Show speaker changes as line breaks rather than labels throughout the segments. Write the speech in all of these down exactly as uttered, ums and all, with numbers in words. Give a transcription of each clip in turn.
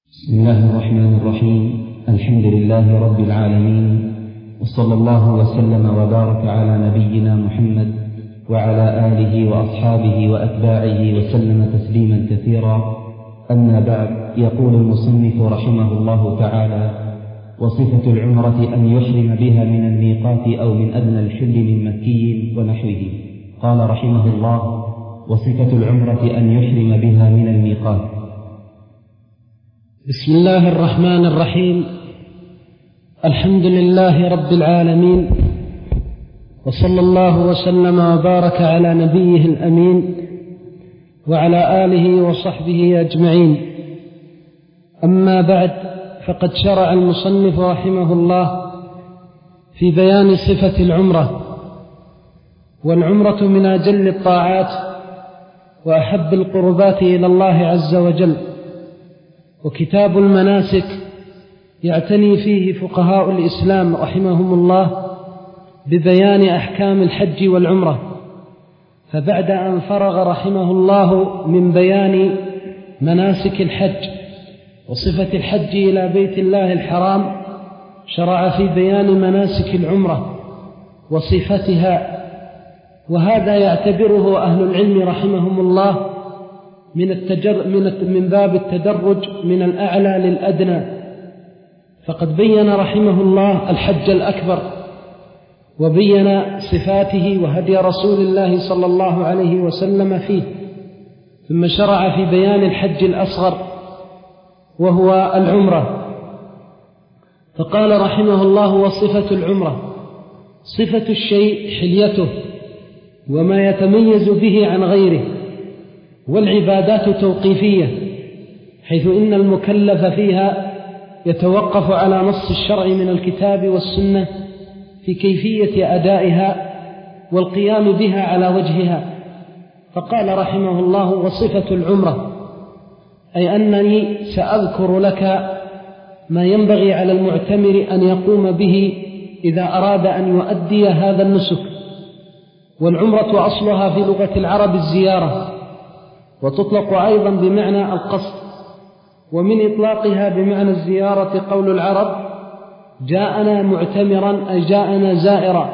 بسم الله الرحمن الرحيم. الحمد لله رب العالمين، وصلى الله وسلم وبارك على نبينا محمد وعلى آله وأصحابه وأتباعه وسلم تسليما كثيرا. أما بعد، يقول المصنف رحمه الله تعالى: وصفة العمرة أن يحرم بها من الميقات أو من أدنى الحل من مكي ونحوه. قال رحمه الله: وصفة العمرة أن يحرم بها من الميقات.
بسم الله الرحمن الرحيم. الحمد لله رب العالمين، وصلى الله وسلم وبارك على نبيه الأمين وعلى آله وصحبه أجمعين. أما بعد، فقد شرع المصنف رحمه الله في بيان صفة العمرة. والعمرة من أجل الطاعات وأحب القربات إلى الله عز وجل، وكتاب المناسك يعتني فيه فقهاء الإسلام رحمهم الله ببيان أحكام الحج والعمرة. فبعد أن فرغ رحمه الله من بيان مناسك الحج وصفة الحج إلى بيت الله الحرام، شرع في بيان مناسك العمرة وصفتها. وهذا يعتبره أهل العلم رحمهم الله من, التجر من, من باب التدرج من الأعلى للأدنى. فقد بين رحمه الله الحج الأكبر، وبين صفاته وهدي رسول الله صلى الله عليه وسلم فيه، ثم شرع في بيان الحج الأصغر وهو العمرة. فقال رحمه الله: وصفة العمرة صفة الشيء حليته وما يتميز به عن غيره. والعبادات توقيفية، حيث إن المكلف فيها يتوقف على نص الشرع من الكتاب والسنة في كيفية أدائها والقيام بها على وجهها. فقال رحمه الله: وصفة العمرة، أي أنني سأذكر لك ما ينبغي على المعتمر أن يقوم به إذا أراد أن يؤدي هذا النسك. والعمرة أصلها في لغة العرب الزيارة، وتطلق أيضا بمعنى القصد. ومن إطلاقها بمعنى الزيارة قول العرب: جاءنا معتمرا، أي جاءنا زائرا.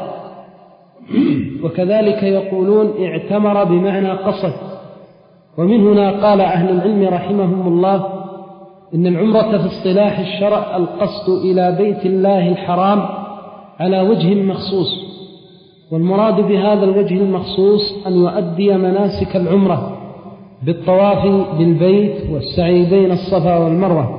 وكذلك يقولون اعتمر بمعنى قصد. ومن هنا قال أهل العلم رحمهم الله: إن العمرة في اصطلاح الشرع القصد إلى بيت الله الحرام على وجه مخصوص. والمراد بهذا الوجه المخصوص أن يؤدي مناسك العمرة بالطواف بالبيت والسعي بين الصفا والمروة.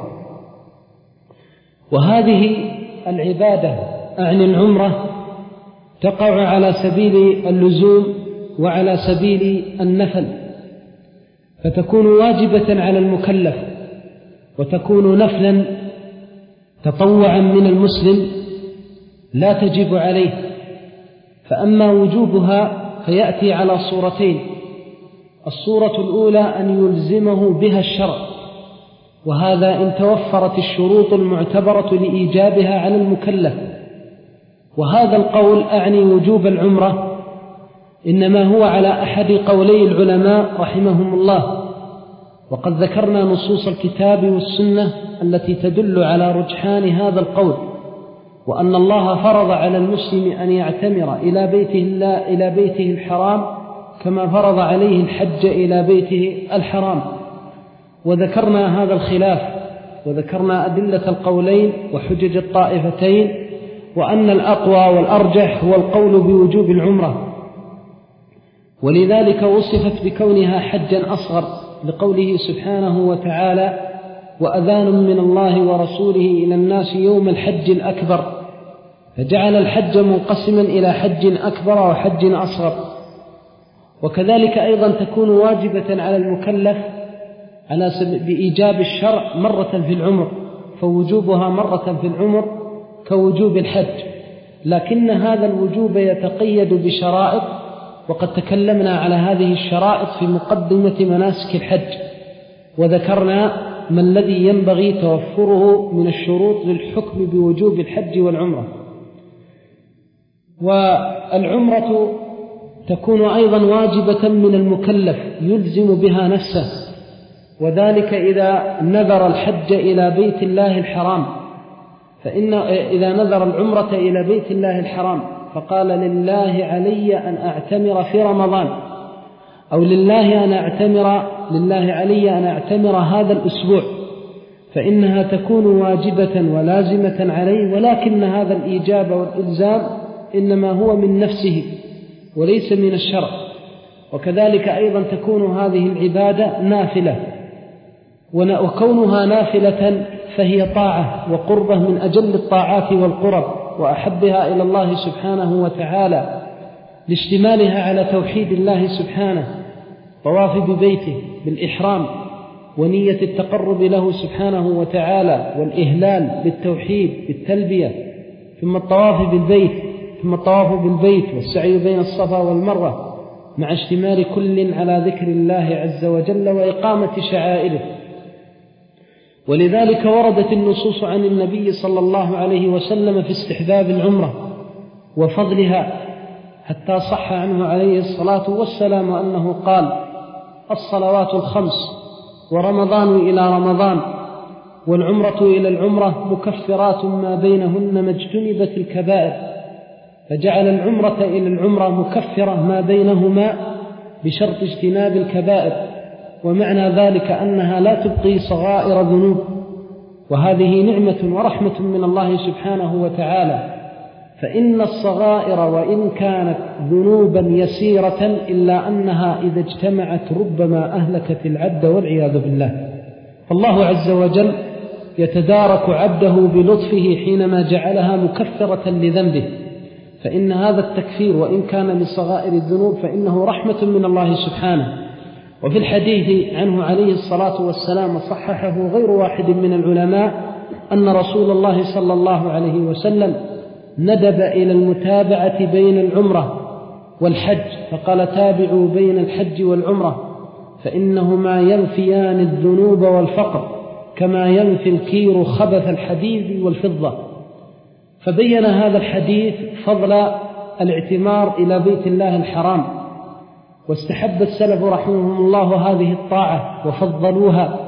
وهذه العبادة أعني العمرة تقع على سبيل اللزوم وعلى سبيل النفل، فتكون واجبة على المكلف، وتكون نفلا تطوعا من المسلم لا تجب عليه. فأما وجوبها فيأتي على صورتين: الصورة الأولى أن يلزمه بها الشرع، وهذا إن توفرت الشروط المعتبرة لإيجابها على المكلف. وهذا القول أعني وجوب العمرة إنما هو على أحد قولي العلماء رحمهم الله. وقد ذكرنا نصوص الكتاب والسنة التي تدل على رجحان هذا القول، وأن الله فرض على المسلم أن يعتمر إلى بيته, الله إلى بيته الحرام كما فرض عليه الحج إلى بيته الحرام. وذكرنا هذا الخلاف، وذكرنا أدلة القولين وحجج الطائفتين، وأن الأقوى والأرجح هو القول بوجوب العمرة. ولذلك وصفت بكونها حجا أصغر لقوله سبحانه وتعالى: وأذان من الله ورسوله إلى الناس يوم الحج الأكبر. فجعل الحج منقسما إلى حج أكبر وحج أصغر. وكذلك أيضا تكون واجبة على المكلف على بإيجاب الشرع مرة في العمر، فوجوبها مرة في العمر كوجوب الحج. لكن هذا الوجوب يتقيد بشرائط، وقد تكلمنا على هذه الشرائط في مقدمة مناسك الحج، وذكرنا ما الذي ينبغي توفره من الشروط للحكم بوجوب الحج والعمرة. والعمرة تكون أيضا واجبة من المكلف يلزم بها نفسه، وذلك إذا نذر الحج إلى بيت الله الحرام، فإن إذا نذر العمرة إلى بيت الله الحرام فقال لله علي أن أعتمر في رمضان، أو لله أن أعتمر لله علي أن أعتمر هذا الأسبوع، فإنها تكون واجبة ولازمة عليه، ولكن هذا الإيجاب والإلزام إنما هو من نفسه وليس من الشرع. وكذلك أيضا تكون هذه العبادة نافلة، وكونها نافلة فهي طاعة وقربة من أجل الطاعات والقرب وأحبها إلى الله سبحانه وتعالى، لاشتمالها على توحيد الله سبحانه، طواف ببيته بالإحرام ونية التقرب له سبحانه وتعالى، والإهلال بالتوحيد بالتلبية، ثم الطواف بالبيت ثم الطواف بالبيت والسعي بين الصفا والمروة، مع اشتمال كل على ذكر الله عز وجل وإقامة شعائره. ولذلك وردت النصوص عن النبي صلى الله عليه وسلم في استحباب العمرة وفضلها، حتى صح عنه عليه الصلاة والسلام أنه قال: الصلوات الخمس ورمضان إلى رمضان والعمرة إلى العمرة مكفرات ما بينهن ما اجتنبت الكبائر، فجعل العمرة إلى العمرة مكفرة ما بينهما بشرط اجتناب الكبائر، ومعنى ذلك أنها لا تبقي صغائر ذنوب، وهذه نعمة ورحمة من الله سبحانه وتعالى، فإن الصغائر وإن كانت ذنوبا يسيرة إلا أنها إذا اجتمعت ربما أهلكت العبد والعياذ بالله. فالله عز وجل يتدارك عبده بلطفه حينما جعلها مكفرة لذنبه، فإن هذا التكفير وإن كان من صغائر الذنوب فإنه رحمة من الله سبحانه. وفي الحديث عنه عليه الصلاة والسلام صححه غير واحد من العلماء أن رسول الله صلى الله عليه وسلم ندب إلى المتابعة بين العمرة والحج، فقال: تابعوا بين الحج والعمرة فإنهما ينفيان الذنوب والفقر كما ينفي الكير خبث الحديد والفضة. فبين هذا الحديث فضل الاعتمار إلى بيت الله الحرام، واستحب السلف رحمهم الله هذه الطاعة وفضلوها.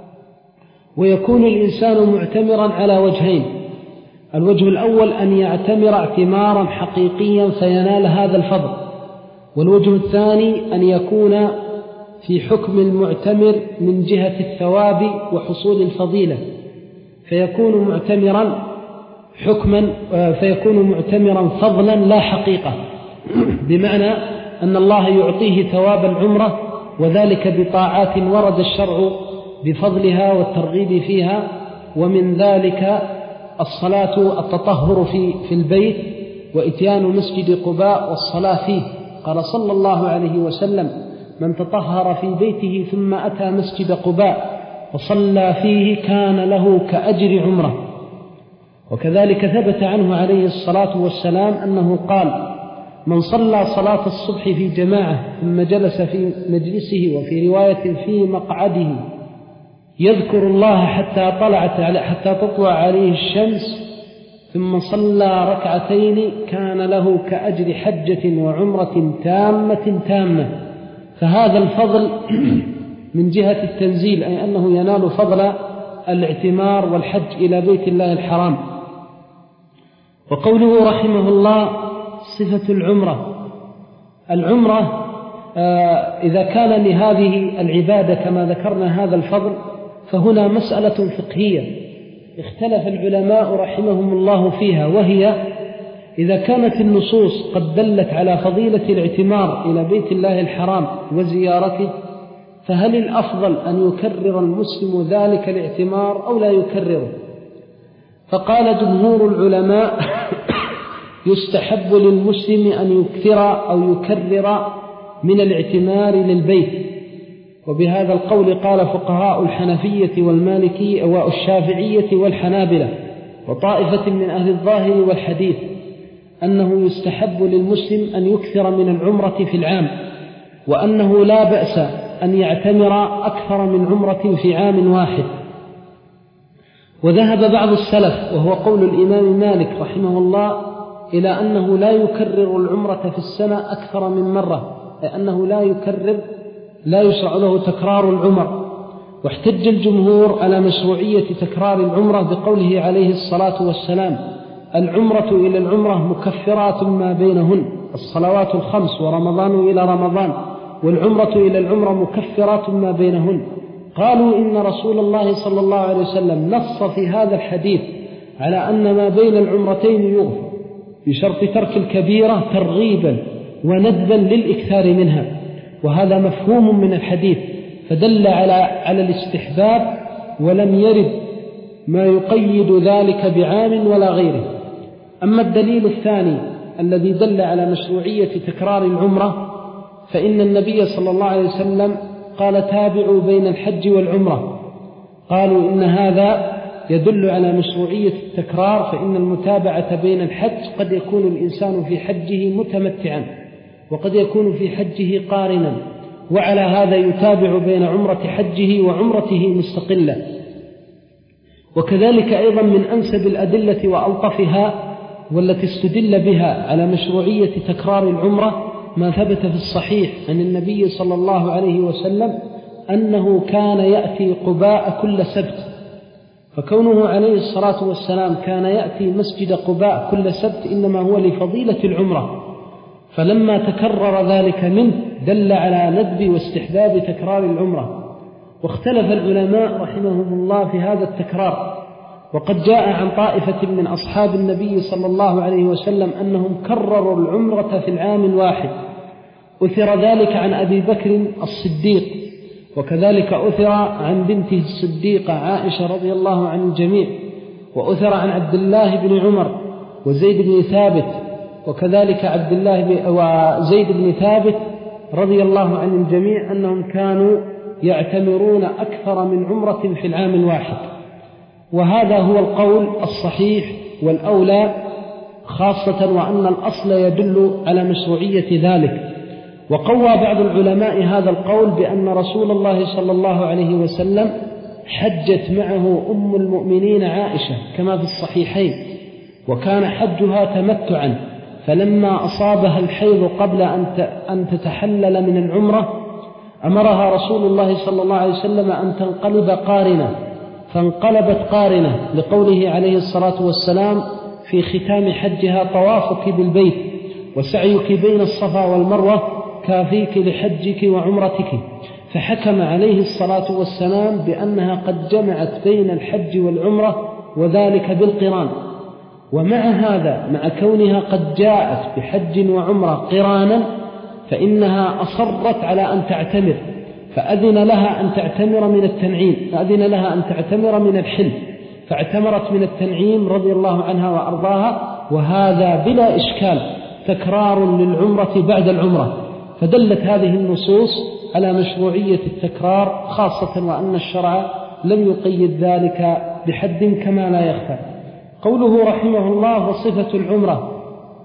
ويكون الإنسان معتمرا على وجهين: الوجه الأول أن يعتمر اعتمارا حقيقيا فينال هذا الفضل، والوجه الثاني أن يكون في حكم المعتمر من جهة الثواب وحصول الفضيلة، فيكون معتمرا حكما فيكون معتمرا فضلا لا حقيقة، بمعنى أن الله يعطيه ثواب العمرة، وذلك بطاعات ورد الشرع بفضلها والترغيب فيها، ومن ذلك الصلاة التطهر في في البيت وإتيان مسجد قباء والصلاة فيه. قال صلى الله عليه وسلم: من تطهر في بيته ثم أتى مسجد قباء وصلى فيه كان له كأجر عمره. وكذلك ثبت عنه عليه الصلاة والسلام أنه قال: من صلى صلاة الصبح في جماعة ثم جلس في مجلسه، وفي رواية في مقعده، يذكر الله حتى طلعت على حتى تطلع عليه الشمس، ثم صلى ركعتين كان له كأجر حجة وعمرة تامة تامة. فهذا الفضل من جهة التنزيل، أي أنه ينال فضل الاعتمار والحج إلى بيت الله الحرام. وقوله رحمه الله: صفة العمرة. العمرة إذا كان لهذه العبادة كما ذكرنا هذا الفضل، فهنا مسألة فقهية اختلف العلماء رحمهم الله فيها، وهي: إذا كانت النصوص قد دلت على فضيلة الاعتمار إلى بيت الله الحرام وزيارته، فهل الأفضل أن يكرر المسلم ذلك الاعتمار أو لا يكرره؟ فقال جمهور العلماء: يستحب للمسلم أن يكثر أو يكرر من الاعتمار للبيت. وبهذا القول قال فقهاء الحنفية والمالكية والشافعية والحنابلة وطائفة من أهل الظاهر والحديث أنه يستحب للمسلم أن يكثر من العمرة في العام، وأنه لا بأس أن يعتمر أكثر من عمرة في عام واحد. وذهب بعض السلف وهو قول الإمام مالك رحمه الله إلى أنه لا يكرر العمرة في السنة أكثر من مرة، أي أنه لا يكرر لا يشرع له تكرار العمر، واحتج الجمهور على مشروعية تكرار العمرة بقوله عليه الصلاة والسلام: العمرة إلى العمرة مكفرات ما بينهن، الصلوات الخمس ورمضان إلى رمضان، والعمرة إلى العمرة مكفرات ما بينهن. قالوا إن رسول الله صلى الله عليه وسلم نص في هذا الحديث على أن ما بين العمرتين يغفر بشرط ترك الكبيرة ترغيبا وندبا للإكثار منها، وهذا مفهوم من الحديث فدل على على الاستحباب، ولم يرد ما يقيد ذلك بعام ولا غيره. أما الدليل الثاني الذي دل على مشروعية تكرار العمرة فإن النبي صلى الله عليه وسلم قال: تابعوا بين الحج والعمرة. قالوا إن هذا يدل على مشروعية التكرار، فإن المتابعة بين الحج قد يكون الإنسان في حجه متمتعا وقد يكون في حجه قارنا، وعلى هذا يتابع بين عمرة حجه وعمرته مستقلة. وكذلك أيضا من أنسب الأدلة وألطفها والتي استدل بها على مشروعية تكرار العمرة ما ثبت في الصحيح عن النبي صلى الله عليه وسلم أنه كان يأتي قباء كل سبت، فكونه عليه الصلاة والسلام كان يأتي مسجد قباء كل سبت إنما هو لفضيلة العمرة، فلما تكرر ذلك منه دل على ندب واستحباب تكرار العمرة. واختلف العلماء رحمهم الله في هذا التكرار، وقد جاء عن طائفة من أصحاب النبي صلى الله عليه وسلم أنهم كرروا العمرة في العام الواحد، أثر ذلك عن أبي بكر الصديق، وكذلك أثر عن بنته الصديقة عائشة رضي الله عن الجميع، وأثر عن عبد الله بن عمر وزيد بن ثابت، وكذلك عبد الله وزيد بن ثابت رضي الله عن الجميع أنهم كانوا يعتمرون أكثر من عمرة في العام الواحد. وهذا هو القول الصحيح والأولى، خاصة وأن الأصل يدل على مشروعية ذلك. وقوى بعض العلماء هذا القول بأن رسول الله صلى الله عليه وسلم حجت معه أم المؤمنين عائشة كما في الصحيحين، وكان حجها تمتعا، فلما أصابها الحيض قبل أن تتحلل من العمرة أمرها رسول الله صلى الله عليه وسلم أن تنقلب قارنة، فانقلبت قارنة لقوله عليه الصلاة والسلام في ختام حجها: طوافك بالبيت وسعيك بين الصفا والمروة كافيك لحجك وعمرتك. فحكم عليه الصلاة والسلام بأنها قد جمعت بين الحج والعمرة، وذلك بالقران. ومع هذا، مع كونها قد جاءت بحج وعمرة قرانا، فإنها أصرت على أن تعتمر، فأذن لها أن تعتمر من التنعيم، فأذن لها أن تعتمر من الحل، فاعتمرت من التنعيم رضي الله عنها وأرضاها، وهذا بلا إشكال تكرار للعمرة بعد العمرة. فدلت هذه النصوص على مشروعية التكرار، خاصة وأن الشرع لم يقيد ذلك بحد كما لا يخفى. قوله رحمه الله: وصفة العمرة.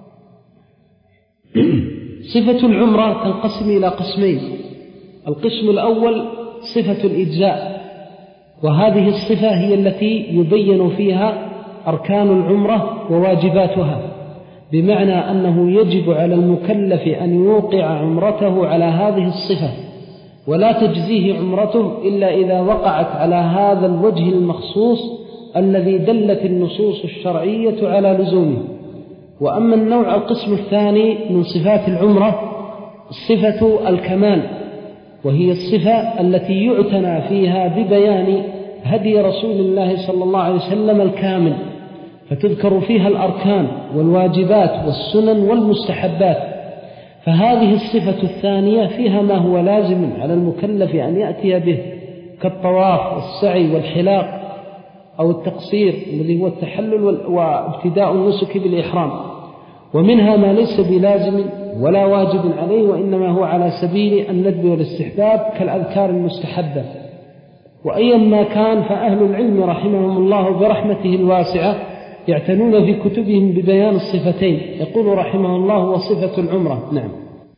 صفة العمرة تنقسم إلى قسمين: القسم الأول صفة الإجزاء، وهذه الصفة هي التي يبين فيها أركان العمرة وواجباتها، بمعنى أنه يجب على المكلف أن يوقع عمرته على هذه الصفة، ولا تجزيه عمرته إلا إذا وقعت على هذا الوجه المخصوص الذي دلت النصوص الشرعية على لزومه. وأما النوع القسم الثاني من صفات العمرة صفة الكمال، وهي الصفة التي يعتنى فيها ببيان هدي رسول الله صلى الله عليه وسلم الكامل، فتذكر فيها الأركان والواجبات والسنن والمستحبات. فهذه الصفة الثانية فيها ما هو لازم على المكلف أن يأتي به، كالطواف والسعي والحلاق أو التقصير الذي هو التحلل وابتداء النسك بالإحرام، ومنها ما ليس بلازم ولا واجب عليه، وإنما هو على سبيل الندب والاستحباب كالأذكار المستحبة. وأيا ما كان، فأهل العلم رحمهم الله برحمته الواسعة يعتنون في كتبهم ببيان الصفتين. يقول رحمه الله: وصفة العمرة. نعم.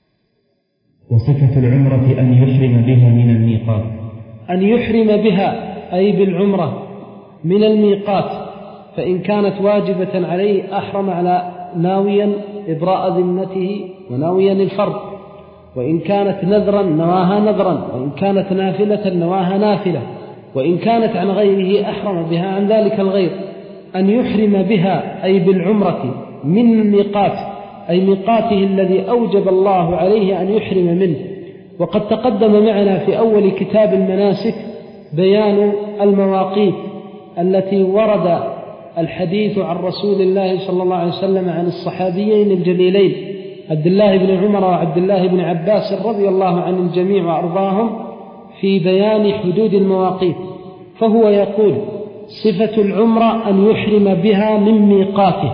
وصفة العمرة أن يحرم بها من الميقات.
أن يحرم بها أي بالعمرة من الميقات، فإن كانت واجبة عليه أحرم على ناويا إبراء ذمته وناويا الفرض، وإن كانت نذرا نواها نذرا، وإن كانت نافلة نواها نافلة، وإن كانت عن غيره أحرم بها عن ذلك الغير. أن يحرم بها أي بالعمرة من الميقات أي ميقاته الذي أوجب الله عليه أن يحرم منه. وقد تقدم معنا في أول كتاب المناسك بيان المواقيت التي ورد الحديث عن رسول الله صلى الله عليه وسلم عن الصحابيين الجليلين عبد الله بن عمر وعبد الله بن عباس رضي الله عن الجميع وأرضاهم في بيان حدود المواقيت. فهو يقول: صفة العمرة أن يحرم بها من ميقاته،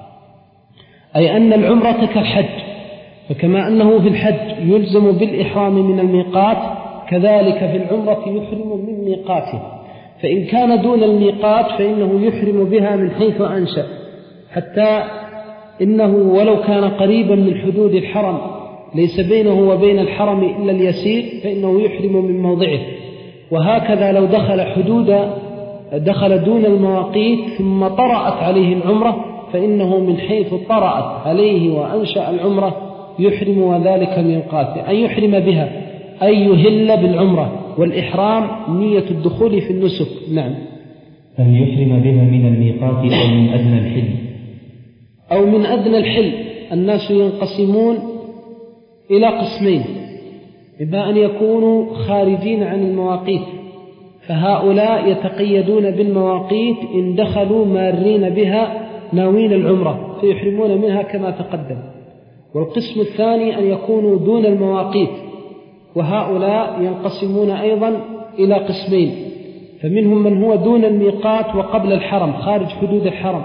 أي أن العمرة كالحج، فكما أنه في الحج يلزم بالإحرام من الميقات كذلك في العمرة يحرم من ميقاته. فإن كان دون الميقات فإنه يحرم بها من حيث أنشأ، حتى إنه ولو كان قريبا من حدود الحرم ليس بينه وبين الحرم إلا اليسير فإنه يحرم من موضعه. وهكذا لو دخل حدود دخل دون المواقيت ثم طرأت عليه العمرة فإنه من حيث طرأت عليه وأنشأ العمرة يحرم وذلك ميقاته. أن يحرم بها أي يهل بالعمرة، والإحرام نية الدخول في النسك. نعم.
أن يحرم بها من الميقات أو من أدنى الحل
أو من أدنى الحل. الناس ينقسمون إلى قسمين: إما أن يكونوا خارجين عن المواقيت فهؤلاء يتقيدون بالمواقيت إن دخلوا مارين بها ناوين العمرة فيحرمون منها كما تقدم. والقسم الثاني أن يكونوا دون المواقيت، وهؤلاء ينقسمون أيضا إلى قسمين: فمنهم من هو دون الميقات وقبل الحرم خارج حدود الحرم،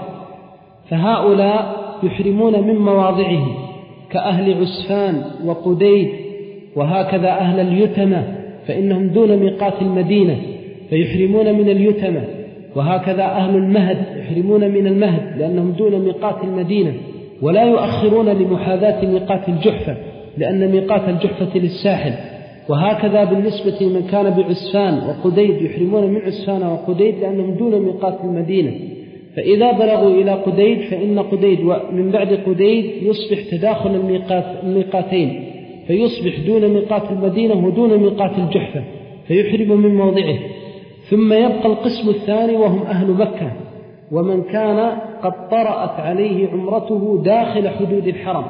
فهؤلاء يحرمون من مواضعه كأهل عسفان وقديد، وهكذا أهل اليتمة فإنهم دون ميقات المدينة فيحرمون من اليتمة، وهكذا أهل المهد يحرمون من المهد لأنهم دون ميقات المدينة، ولا يؤخرون لمحاذاة ميقات الجحفة لأن ميقات الجحفة للساحل. وهكذا بالنسبة لمن كان بعسفان وقديد يحرمون من عسفان وقديد لأنهم دون ميقات المدينة. فإذا بلغوا إلى قديد فإن قديد ومن بعد قديد يصبح تداخل الميقات الميقاتين، فيصبح دون ميقات المدينة ودون ميقات الجحفة فيحرم من موضعه. ثم يبقى القسم الثاني وهم أهل مكة، ومن كان قد طرأت عليه عمرته داخل حدود الحرم،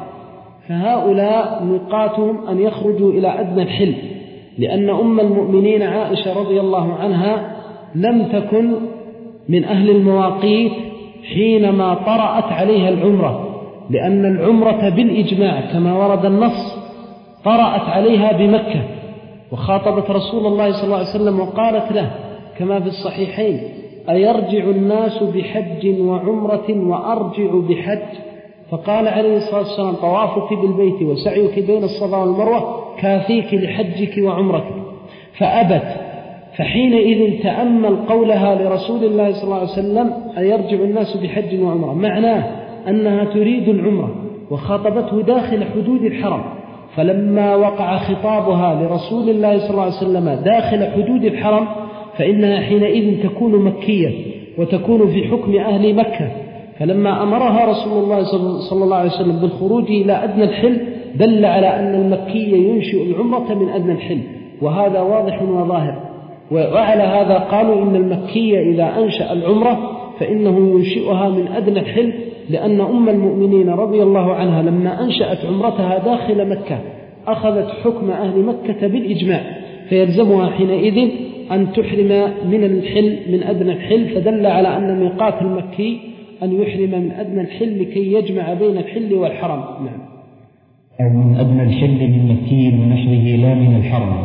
فهؤلاء ميقاتهم أن يخرجوا إلى أدنى الحل، لأن أم المؤمنين عائشة رضي الله عنها لم تكن من أهل المواقيت حينما طرأت عليها العمرة، لأن العمرة بالإجماع كما ورد النص طرأت عليها بمكة، وخاطبت رسول الله صلى الله عليه وسلم وقالت له كما في الصحيحين: أيرجع الناس بحج وعمرة وأرجع بحج؟ فقال عليه الصلاة والسلام: طوافك بالبيت وسعيك بين الصفا والمروة كافيك لحجك وعمرتك. فأبت. فحينئذ تأمل قولها لرسول الله صلى الله عليه وسلم: أيرجع الناس بحج وعمرة، معناه أنها تريد العمرة وخاطبته داخل حدود الحرم. فلما وقع خطابها لرسول الله صلى الله عليه وسلم داخل حدود الحرم فإنها حينئذ تكون مكية وتكون في حكم أهل مكة. فلما أمرها رسول الله صلى الله عليه وسلم بالخروج إلى أدنى الحل دل على أن المكي ينشئ العمرة من أدنى الحل، وهذا واضح وظاهر. وعلى هذا قالوا إن المكي إذا أنشأ العمرة فإنه ينشئها من أدنى الحل، لأن أم المؤمنين رضي الله عنها لما أنشأت عمرتها داخل مكة أخذت حكم أهل مكة بالإجماع، فيلزمها حينئذ أن تحرم من الحل من أدنى الحل. فدل على أن ميقات المكي أن يحرم من أدنى الحل لكي يجمع بين الحل والحرم. نعم.
أو من أدنى الحل من مكي ونحوه لا من الحرم.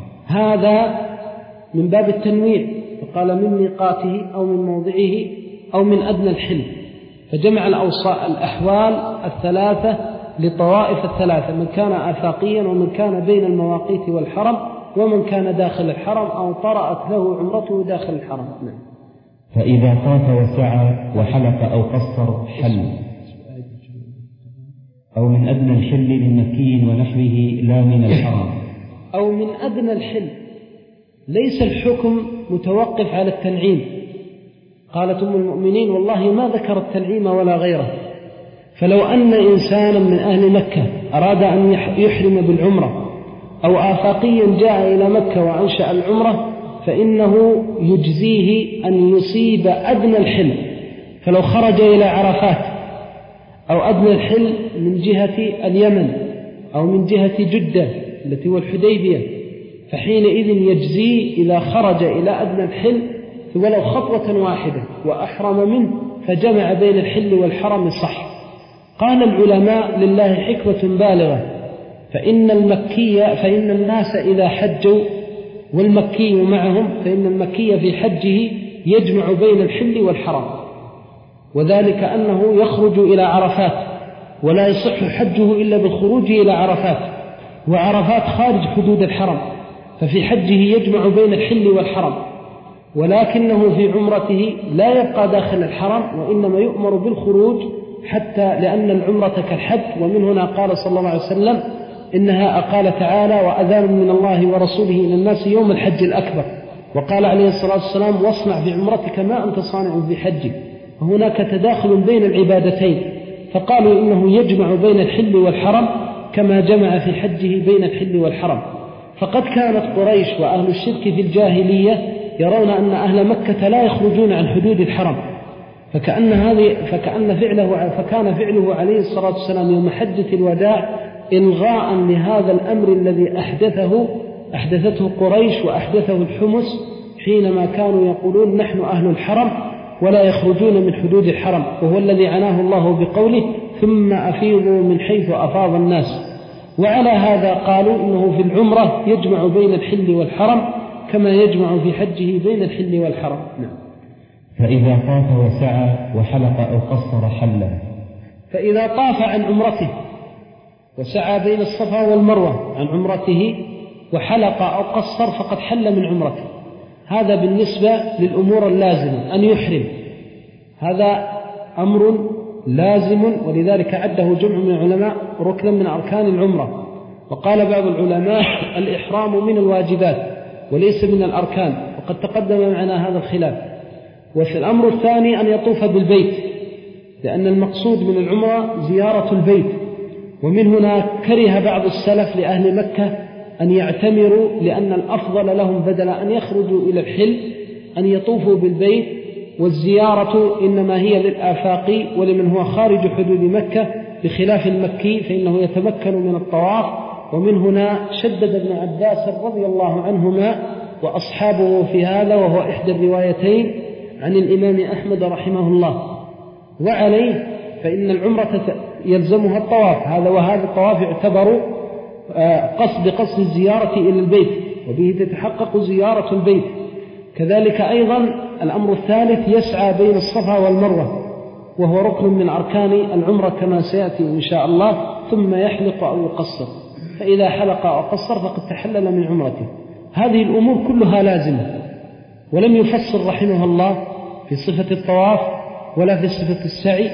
هذا من باب التنويع، فقال من ميقاته أو من موضعه أو من أدنى الحل، فجمع الأوصاء الأحوال الثلاثة لطوائف الثلاثة: من كان آفاقيا ومن كان بين المواقيت والحرم ومن كان داخل الحرم أو طرأت له عمرته داخل الحرم. نعم.
فإذا طاف وسعى وحلق أو قصر حل. أو من أدنى الحل من مكي ونحوه لا من الحرم.
أو من أدنى الحل، ليس الحكم متوقف على التنعيم. قالت أم المؤمنين: والله ما ذكر التنعيم ولا غيره. فلو أن إنسانا من أهل مكة أراد أن يحرم بالعمرة، أو آفاقيا جاء إلى مكة وأنشأ العمرة، فإنه يجزيه أن يصيب أدنى الحل، فلو خرج إلى عرفات أو أدنى الحل من جهة اليمن أو من جهة جدة التي هو الحديبية، فحينئذ يجزي إذا خرج إلى أدنى الحل ولو خطوة واحدة وأحرم منه فجمع بين الحل والحرم صح. قال العلماء لله حكمة بالغة، فإن المكي فإن الناس إذا حجوا والمكي معهم، فإن المكي في حجه يجمع بين الحل والحرم، وذلك أنه يخرج إلى عرفات ولا يصح حجه إلا بالخروج إلى عرفات، وعرفات خارج حدود الحرم، ففي حجه يجمع بين الحل والحرم، ولكنه في عمرته لا يبقى داخل الحرم وإنما يؤمر بالخروج، حتى لأن العمرة كالحج. ومن هنا قال صلى الله عليه وسلم إنها قال تعالى وأذان من الله ورسوله إلى الناس يوم الحج الأكبر، وقال عليه الصلاة والسلام واصنع في عمرتك ما أنت صانع في حجك، وهناك تداخل بين العبادتين، فقالوا إنه يجمع بين الحل والحرم كما جمع في حجه بين الحل والحرم. فقد كانت قريش وأهل الشرك في الجاهلية يرون أن أهل مكة لا يخرجون عن حدود الحرم، فكأن هذه فكأن فعله فكان فعله عليه الصلاة والسلام يوم حجة الوداع إلغاء لهذا الأمر الذي أحدثه أحدثته قريش وأحدثه الحمص، حينما كانوا يقولون نحن أهل الحرم ولا يخرجون من حدود الحرم، وهو الذي عناه الله بقوله ثم أفيضوا من حيث أفاض الناس. وعلى هذا قالوا إنه في العمرة يجمع بين الحل والحرم كما يجمع في حجه بين الحل والحرم. نعم.
فإذا طاف وسعى وحلق أو قصر حل.
فإذا طاف عن عمرته وسعى بين الصفا والمروة عن عمرته وحلق أو قصر فقد حل من عمرته. هذا بالنسبة للأمور اللازمة أن يحرم، هذا أمر لازم، ولذلك عده جمع من العلماء ركنا من أركان العمرة. وقال بعض العلماء الإحرام من الواجبات وليس من الأركان، وقد تقدم معنا هذا الخلاف. وفي الأمر الثاني أن يطوف بالبيت، لأن المقصود من العمرة زيارة البيت. ومن هنا كره بعض السلف لأهل مكة أن يعتمروا، لأن الأفضل لهم بدل أن يخرجوا إلى الحل أن يطوفوا بالبيت، والزيارة إنما هي للآفاق ولمن هو خارج حدود مكة، بخلاف المكي فإنه يتمكن من الطواف. ومن هنا شدد ابن عباس رضي الله عنهما وأصحابه في هذا، وهو إحدى الروايتين عن الإمام أحمد رحمه الله. وعليه فإن العمرة يلزمها الطواف هذا، وهذا الطواف يعتبر قصد قصد الزيارة إلى البيت، وبه تتحقق زيارة البيت. كذلك أيضا الأمر الثالث يسعى بين الصفا والمروة، وهو ركن من أركان العمرة كما سيأتي إن شاء الله. ثم يحلق أو يقصر، فإذا حلق أو قصر فقد تحلل من عمرته. هذه الأمور كلها لازمة، ولم يفصل رحمه الله في صفة الطواف ولا في صفة السعي،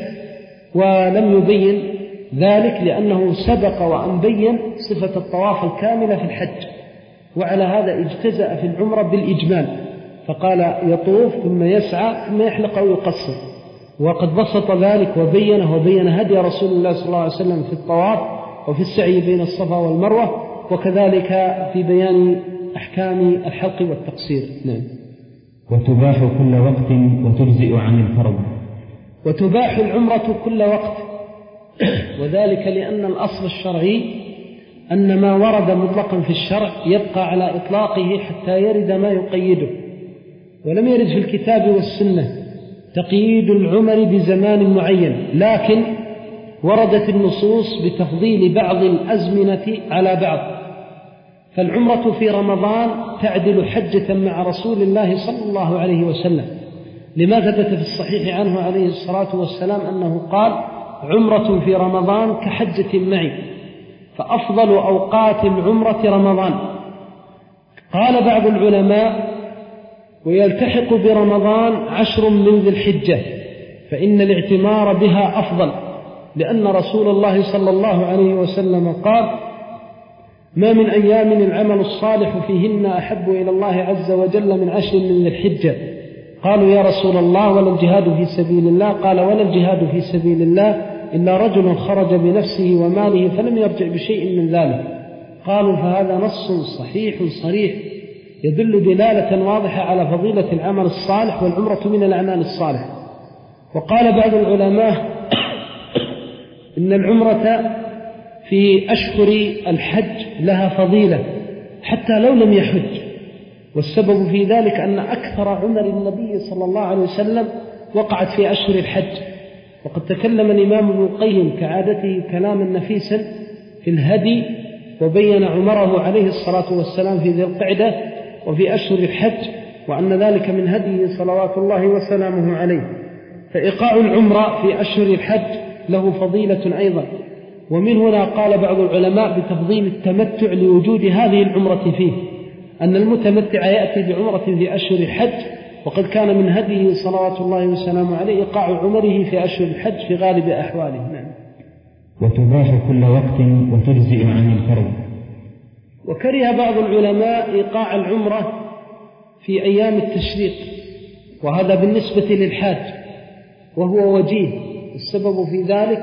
ولم يبين ذلك لأنه سبق وأن بين صفة الطواف الكاملة في الحج. وعلى هذا اجتزأ في العمرة بالإجمال، فقال يطوف ثم يسعى ثم يحلق أو يقصر، وقد بسط ذلك وبينه وبين هدي رسول الله صلى الله عليه وسلم في الطواف وفي السعي بين الصفا والمروة، وكذلك في بيان أحكام الحلق والتقصير. نعم.
وتباح كل وقت وتجزئ عن الفرض.
وتباح العمرة كل وقت، وذلك لأن الأصل الشرعي أن ما ورد مطلقا في الشرع يبقى على إطلاقه حتى يرد ما يقيده، ولم يرد في الكتاب والسنة تقييد العمر بزمان معين، لكن وردت النصوص بتفضيل بعض الأزمنة على بعض. فالعمرة في رمضان تعدل حجة مع رسول الله صلى الله عليه وسلم، لما ثبت في الصحيح عنه عليه الصلاة والسلام أنه قال عمرة في رمضان كحجة معي، فأفضل أوقات العمرة رمضان. قال بعض العلماء ويلتحق برمضان عشر من ذي الحجة، فإن الاعتمار بها أفضل، لأن رسول الله صلى الله عليه وسلم قال ما من أيام العمل الصالح فيهن أحب إلى الله عز وجل من عشر من ذي الحجة. قالوا يا رسول الله ولا الجهاد في سبيل الله؟ قال ولا الجهاد في سبيل الله إلا رجل خرج بنفسه وماله فلم يرجع بشيء من ذلك. قالوا فهذا نص صحيح صريح يدل دلالة واضحة على فضيلة العمل الصالح، والعمرة من الأعمال الصالحة. وقال بعض العلماء إن العمرة في أشهر الحج لها فضيلة حتى لو لم يحج، والسبب في ذلك أن أكثر عمر النبي صلى الله عليه وسلم وقعت في أشهر الحج. وقد تكلم الإمام ابن القيم كعادته كلاما نفيسا في الهدي، وبين عمره عليه الصلاة والسلام في ذي القعدة وفي أشهر الحج، وأن ذلك من هديه صلوات الله وسلامه عليه. فإيقاع العمرة في أشهر الحج له فضيلة أيضا. ومن هنا قال بعض العلماء بتفضيل التمتع لوجود هذه العمرة فيه، أن المتمتع يأتي بعمرة في أشهر الحج، وقد كان من هديه صلوات الله وسلامه عليه إيقاع عمره في أشهر الحج في غالب أحواله. نعم.
وتباح كل وقت وتجزئ عن الفرض.
وكره بعض العلماء إيقاع العمرة في أيام التشريق، وهذا بالنسبة للحاج، وهو وجيه. السبب في ذلك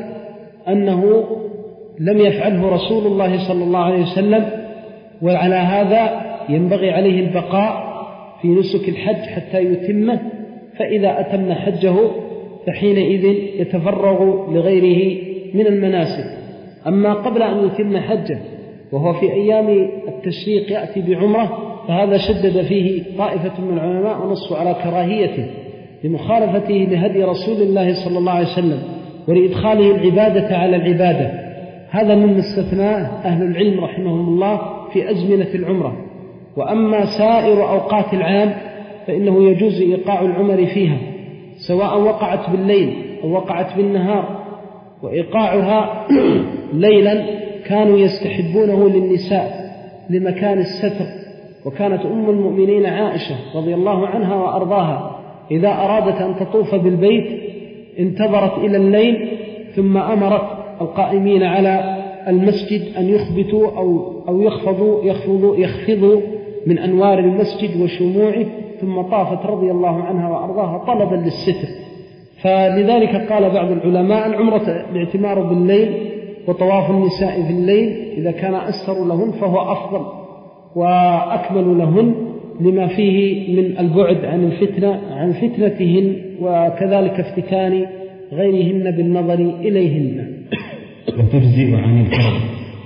أنه لم يفعله رسول الله صلى الله عليه وسلم، وعلى هذا ينبغي عليه البقاء في نسك الحج حتى يتمه، فإذا أتم حجه فحينئذ يتفرغ لغيره من المناسك. أما قبل أن يتم حجه وهو في أيام التشريق يأتي بعمرة، فهذا شدد فيه طائفة من العلماء ونصوا على كراهيته لمخالفته لهدي رسول الله صلى الله عليه وسلم ولإدخاله العبادة على العبادة. هذا من استثناء أهل العلم رحمهم الله في أزمنة العمرة. وأما سائر أوقات العام فإنه يجوز إيقاع العمر فيها، سواء وقعت بالليل أو وقعت بالنهار. وإيقاعها ليلا كانوا يستحبونه للنساء لمكان الستر، وكانت أم المؤمنين عائشة رضي الله عنها وأرضاها إذا أرادت أن تطوف بالبيت انتظرت إلى الليل، ثم أمرت القائمين على المسجد أن يخبتوا أو, أو يخفضوا, يخفضوا, يخفضوا من أنوار المسجد وشموعه، ثم طافت رضي الله عنها وأرضاها طلبا للستر. فلذلك قال بعض العلماء العمرة الاعتمار بالليل وطواف النساء في الليل إذا كان أستر لهن فهو أفضل وأكمل لهن، لما فيه من البعد عن الفتنة عن فتنتهن، وكذلك افتتان غيرهن بالنظر إليهن.
وتجزئ عن الفرض.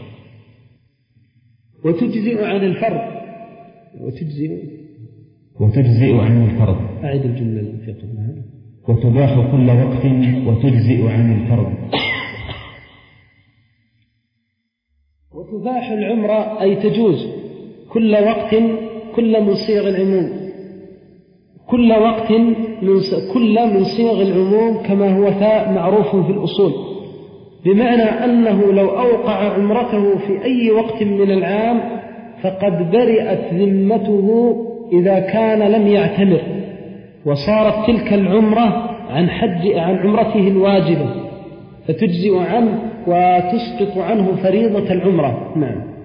وتجزئ عن الفرض. وتجزئ
وتجزئ عن الفرض.
أعيد الجملة التي قبلها.
وتباح كل وقت وتجزئ عن الفرض.
وتباح العمرة أي تجوز كل وقت، كل من صيغ العموم، كل وقت من كل من صيغ العموم كما هو معروف في الأصول، بمعنى أنه لو أوقع عمرته في أي وقت من العام فقد برئت ذمته إذا كان لم يعتمر، وصارت تلك العمرة عن حج عن عمرته الواجبة، فتجزئ عنه وتسقط عنه فريضة العمرة. نعم.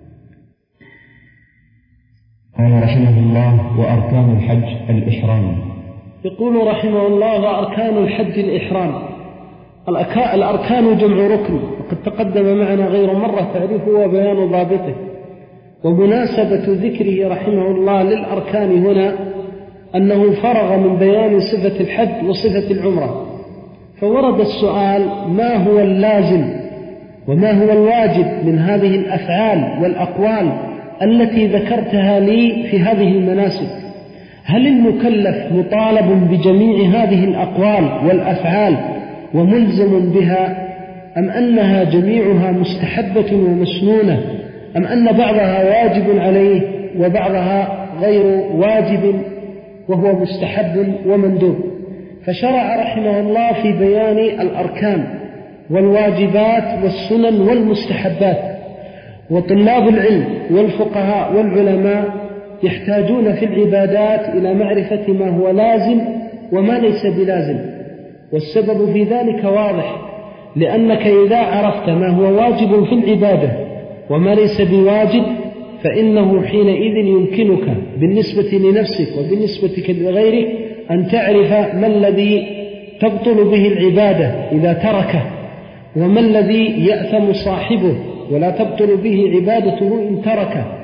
قال رحمه الله: وأركان الحج الإحرام.
يقول رحمه الله: وأركان الحج الإحرام. الأركان جمع ركن، وقد تقدم معنا غير مرة تعريفه وبيان ضابطه. ومناسبة ذكره رحمه الله للأركان هنا أنه فرغ من بيان صفة الحج وصفة العمرة، فورد السؤال: ما هو اللازم وما هو الواجب من هذه الأفعال والأقوال التي ذكرتها لي في هذه المناسك؟ هل المكلف مطالب بجميع هذه الأقوال والأفعال وملزم بها، أم أنها جميعها مستحبة ومسنونة، أم أن بعضها واجب عليه وبعضها غير واجب وهو مستحب ومندوب؟ فشرع رحمه الله في بيان الأركان والواجبات والسنن والمستحبات. وطلاب العلم والفقهاء والعلماء يحتاجون في العبادات إلى معرفة ما هو لازم وما ليس بلازم، والسبب في ذلك واضح، لأنك إذا عرفت ما هو واجب في العبادة وما ليس بواجب فإنه حينئذ يمكنك بالنسبة لنفسك وبالنسبة لغيرك أن تعرف ما الذي تبطل به العبادة إذا تركه، وما الذي يأثم صاحبه ولا تبطل به عبادته إن تركه،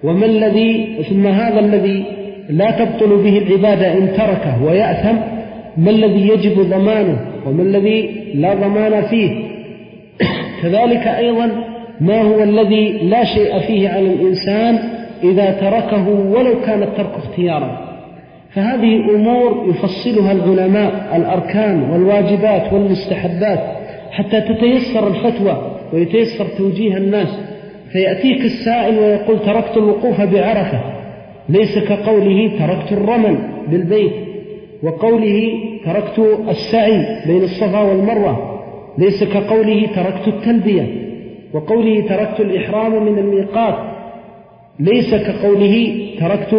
وما الذي ثم هذا الذي لا تبطل به العبادة إن تركه ويأثم، ما الذي يجب ضمانه وما الذي لا ضمان فيه. كذلك أيضا ما هو الذي لا شيء فيه على الإنسان إذا تركه ولو كان الترك اختيارا. فهذه أمور يفصلها العلماء، الأركان والواجبات والمستحبات، حتى تتيسر الفتوى ويتيسر توجيه الناس. فيأتيك السائل ويقول تركت الوقوف بعرفة، ليس كقوله تركت الرمل بالبيت، وقوله تركت السعي بين الصفا والمروة، ليس كقوله تركت التلبية، وقوله تركت الإحرام من الميقات، ليس كقوله تركت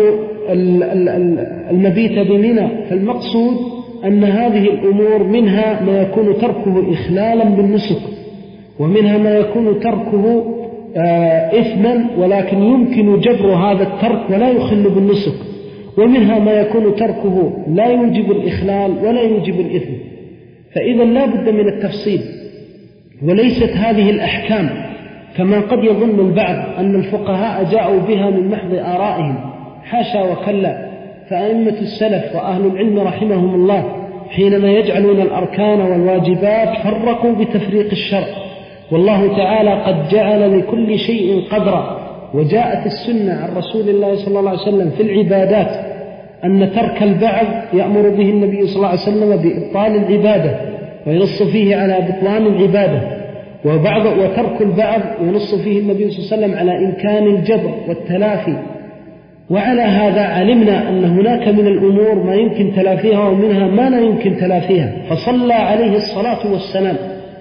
المبيت بمنى. فالمقصود أن هذه الأمور منها ما يكون تركه إخلالا بالنسك، ومنها ما يكون تركه إثما ولكن يمكن جبر هذا الترك ولا يخل بالنسك، ومنها ما يكون تركه لا يوجب الإخلال ولا يوجب الإثم. فإذا لا بد من التفصيل، وليست هذه الأحكام كما قد يظن البعض أن الفقهاء جاءوا بها من محض آرائهم، حاشا وكلا. فأئمة السلف وأهل العلم رحمهم الله حينما يجعلون الأركان والواجبات فرقوا بتفريق الشرع، والله تعالى قد جعل لكل شيء قدرا. وجاءت السنة عن رسول الله صلى الله عليه وسلم في العبادات أن ترك البعض يأمر به النبي صلى الله عليه وسلم بإبطال العبادة وينص فيه على بطلان العبادة، وبعض وترك البعض ينص فيه النبي صلى الله عليه وسلم على إمكان الجبر والتلافي. وعلى هذا علمنا أن هناك من الأمور ما يمكن تلافيها ومنها ما لا يمكن تلافيها. فصلى عليه الصلاة والسلام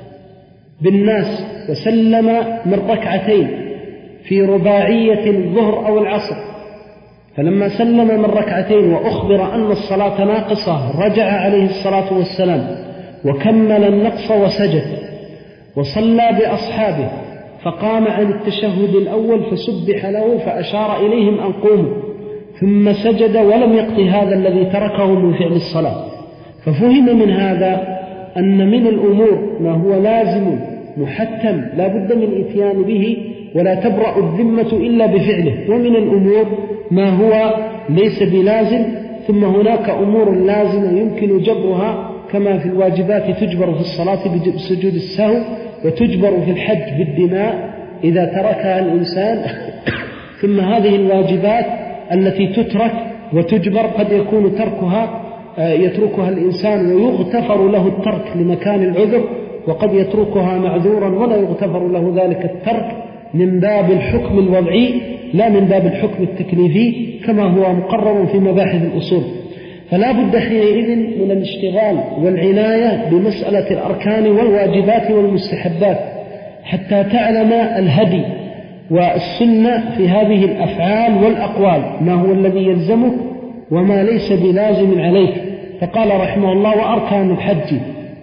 بالناس وسلم من ركعتين في رباعية الظهر أو العصر، فلما سلم من ركعتين وأخبر أن الصلاة ناقصة رجع عليه الصلاة والسلام وكمل النقص وسجد، وصلى بأصحابه فقام عن التشهد الأول فسبح له فأشار إليهم أن قوموا، ثم سجد ولم يقض هذا الذي تركه من فعل الصلاة. ففهم من هذا أن من الأمور ما هو لازم محتم لا بد من الإتيان به ولا تبرأ الذمة إلا بفعله، ومن الأمور ما هو ليس بلازم. ثم هناك أمور لازمة يمكن جبرها كما في الواجبات تجبر في الصلاة بسجود السهو، وتجبر في الحج بالدماء إذا تركها الإنسان. ثم هذه الواجبات التي تترك وتجبر قد يكون تركها يتركها الإنسان ويغتفر له الترك لمكان العذر، وقد يتركها معذورا ولا يغتفر له ذلك الترك من باب الحكم الوضعي لا من باب الحكم التكليفي كما هو مقرر في مباحث الأصول. فلا بد حينئذ من الاشتغال والعناية بمسألة الأركان والواجبات والمستحبات حتى تعلم الهدي والسنة في هذه الأفعال والأقوال، ما هو الذي يلزمك وما ليس بلازم عليك. فقال رحمه الله: وأركان الحج.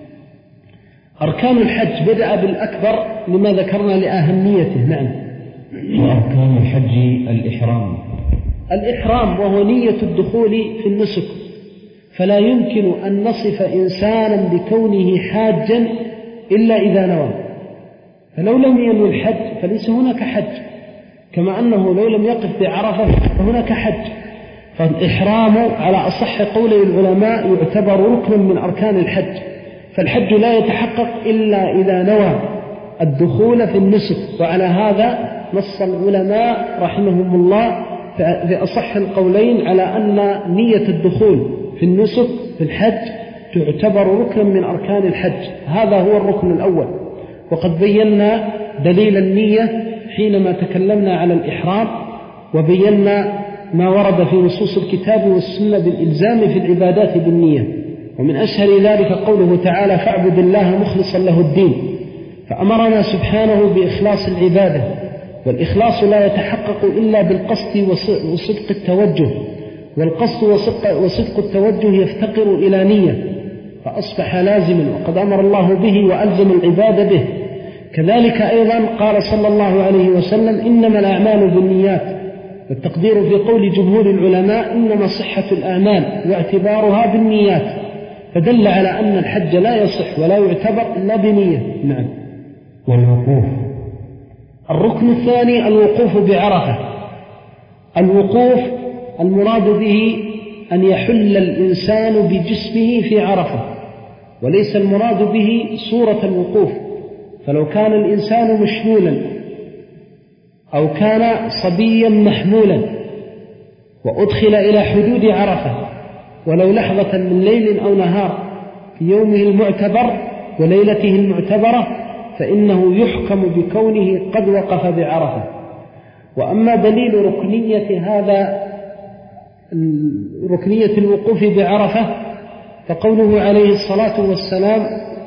أركان الحج بدأ بالأكبر لما ذكرنا لأهميته. نعم.
وأركان الحج الإحرام.
الإحرام وهو نية الدخول في النسك، فلا يمكن أن نصف إنسانا بكونه حاجا إلا إذا نوى، فلو لم ينوي الحج فليس هناك حج، كما أنه لو لم يقف بعرفة فهناك حج. فالإحرام على أصح قول العلماء يعتبر ركنا من أركان الحج، فالحج لا يتحقق إلا إذا نوى الدخول في النسك. وعلى هذا نص العلماء رحمهم الله في أصح القولين على أن نية الدخول في النسك في الحج تعتبر ركنا من أركان الحج. هذا هو الركن الأول، وقد بينا دليل النية حينما تكلمنا على الإحرام، وبينا ما ورد في نصوص الكتاب والسنة بالإلزام في العبادات بالنية. ومن أشهر ذلك قوله تعالى: فاعبد الله مخلصا له الدين. فأمرنا سبحانه بإخلاص العبادة، والإخلاص لا يتحقق إلا بالقصد وصدق التوجه، والقصد وصدق التوجه يفتقر إلى نية، فأصبح لازما وقد أمر الله به وألزم العبادة به. كذلك أيضا قال صلى الله عليه وسلم: إنما الأعمال بالنيات، والتقدير في قول جمهور العلماء: إنما صحة الأعمال واعتبارها بالنيات، فدل على أن الحج لا يصح ولا يعتبر إلا بنية. نعم.
والوقوف.
الركن الثاني الوقوف بعرفة، الوقوف المراد به أن يحل الإنسان بجسمه في عرفة، وليس المراد به صورة الوقوف. فلو كان الإنسان مشلولا أو كان صبيا محمولا وأدخل إلى حدود عرفة ولو لحظة من ليل أو نهار في يومه المعتبر وليلته المعتبرة فإنه يحكم بكونه قد وقف بعرفة. وأما دليل ركنية هذا ركنية الوقوف بعرفة فقوله عليه الصلاة والسلام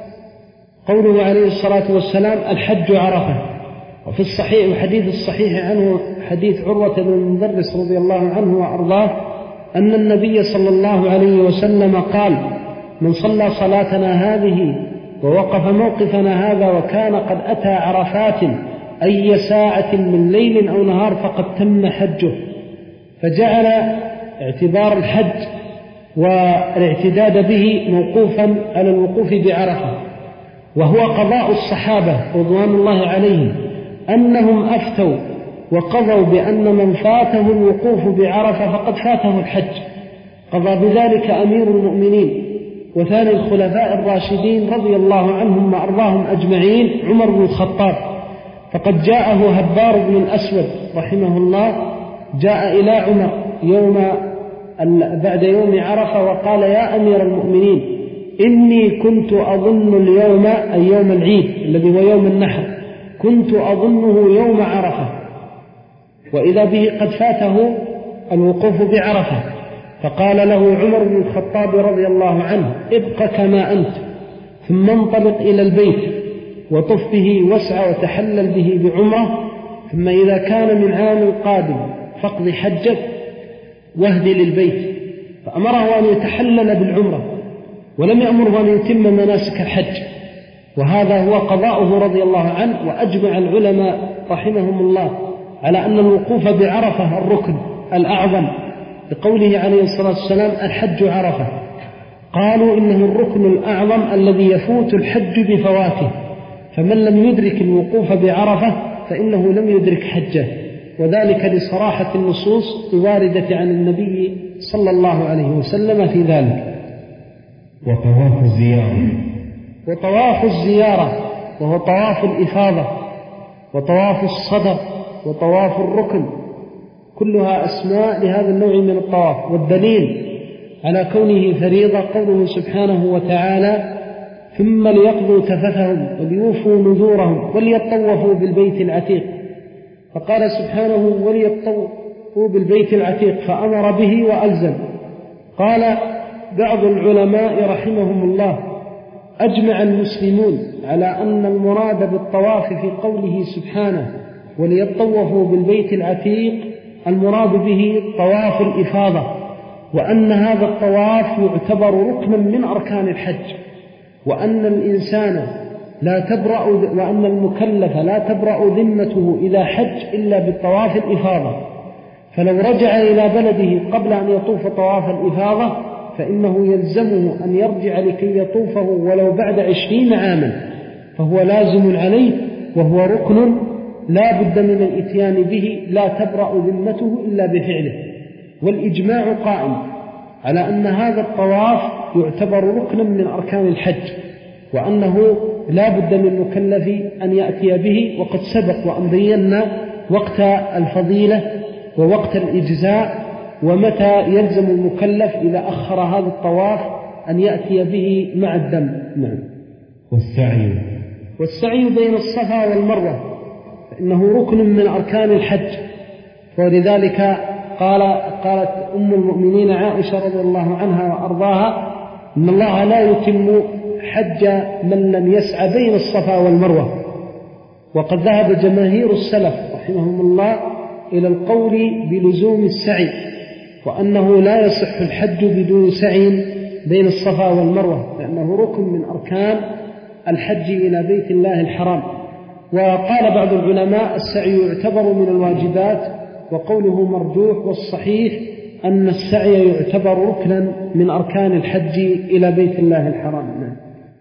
قوله عليه الصلاة والسلام الحج عرفة. وفي الصحيح الحديث الصحيح عنه حديث عروة بن المدرس رضي الله عنه وأرضاه أن النبي صلى الله عليه وسلم قال: من صلى صلاتنا هذه ووقف موقفنا هذا وكان قد أتى عرفات أي ساعة من ليل أو نهار فقد تم حجه. فجعل اعتبار الحج والاعتداد به موقوفا على الوقوف بعرفة، وهو قضاء الصحابة رضوان الله عليهم أنهم أفتوا وقضوا بأن من فاته الوقوف بعرفة فقد فاته الحج. قضى بذلك أمير المؤمنين وثاني الخلفاء الراشدين رضي الله عنهم وأرضاهم أجمعين عمر بن الخطاب، فقد جاءه هبار بن الأسود رحمه الله جاء إلى عمر يوم بعد يوم عرفة وقال: يا أمير المؤمنين إني كنت أظن اليوم أي يوم العيد الذي هو يوم النحر كنت أظنه يوم عرفة، وإذا به قد فاته الوقوف بعرفة. فقال له عمر بن الخطاب رضي الله عنه: ابق كما أنت ثم انطلق إلى البيت وطف به واسع وتحلل به بعمرة، ثم إذا كان من عام القادم فاقض حجك واهدي للبيت. فأمره أن يتحلل بالعمرة ولم يأمره أن يتم مناسك الحج، وهذا هو قضاؤه رضي الله عنه. وأجمع العلماء رحمهم الله على أن الوقوف بعرفة الركن الأعظم، بقوله عليه الصلاة والسلام الحج عرفة. قالوا إنه الركن الأعظم الذي يفوت الحج بفواته، فمن لم يدرك الوقوف بعرفة فإنه لم يدرك حجه، وذلك لصراحة النصوص الواردة عن النبي صلى الله عليه وسلم في ذلك.
وطواف الزيارة
وطواف الزيارة وهو طواف الإفاضة وطواف الصدر وطواف الركن، كلها أسماء لهذا النوع من الطواف. والدليل على كونه فريضة قوله سبحانه وتعالى: ثم ليقضوا تفثهم وليوفوا نذورهم وليطوفوا بالبيت العتيق. فقال سبحانه: وليطوفوا بالبيت العتيق، فأمر به وألزم. قال بعض العلماء رحمهم الله: أجمع المسلمون على أن المراد بالطواف في قوله سبحانه وليطوفوا بالبيت العتيق المراد به طواف الإفاضة، وأن هذا الطواف يعتبر ركنا من أركان الحج، وأن الإنسان لا تبرأ وأن المكلف لا تبرأ ذمته إذا حج إلا بالطواف الإفاضة. فلو رجع إلى بلده قبل أن يطوف طواف الإفاضة فإنه يلزمه أن يرجع لكي يطوفه ولو بعد عشرين عاما، فهو لازم عليه وهو ركن لا بد من الإتيان به، لا تبرأ ذمته إلا بفعله. والإجماع قائم على أن هذا الطواف يعتبر ركنا من أركان الحج، وأنه لا بد من مكلف أن يأتي به. وقد سبق وأن بينا وقت الفضيلة ووقت الإجزاء ومتى يلزم المكلف إذا أخر هذا الطواف أن يأتي به مع الدم. نعم.
والسعي
والسعي بين الصفا والمروة فإنه ركن من أركان الحج، ولذلك قال قالت أم المؤمنين عائشة رضي الله عنها وأرضاها: إن الله لا يتم حج من لم يسعى بين الصفا والمروة. وقد ذهب جماهير السلف رحمهم الله إلى القول بلزوم السعي، وأنه لا يصح الحج بدون سعي بين الصفا والمروة، لأنه ركن من أركان الحج إلى بيت الله الحرام. وقال بعض العلماء: السعي يعتبر من الواجبات، وقوله مرجوح، والصحيح أن السعي يعتبر ركنا من أركان الحج إلى بيت الله الحرام. نعم.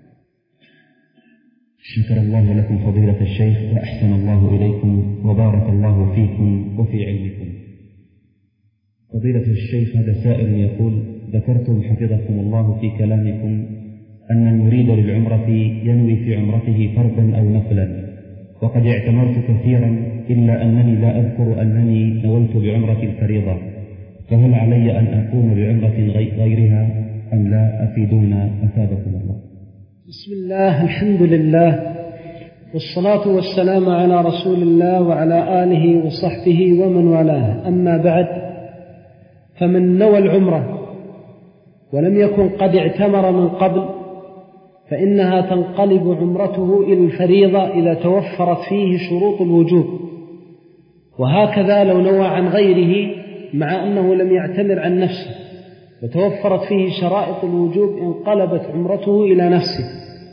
شكر الله لكم فضيلة الشيخ، وأحسن الله إليكم، وبارك الله فيكم وفي علمكم. فضيلة الشيخ، هذا سائل يقول: ذكرتم حفظكم الله في كلامكم أن المريد للعمرة ينوي في عمرته فرضا أو نفلا، وقد اعتمرت كثيرا إلا أنني لا أذكر أنني نويت بعمرة الفريضة، فهل علي أن أقوم بعمرة غيرها أم لا؟ أفيدونا أثابكم الله.
بسم الله، الحمد لله، والصلاة والسلام على رسول الله وعلى آله وصحبه ومن والاه. أما بعد، فمن نوى العمرة ولم يكن قد اعتمر من قبل فإنها تنقلب عمرته إلى الفريضة إذا توفرت فيه شروط الوجوب، وهكذا لو نوى عن غيره مع أنه لم يعتمر عن نفسه وتوفرت فيه شرائط الوجوب انقلبت عمرته إلى نفسه.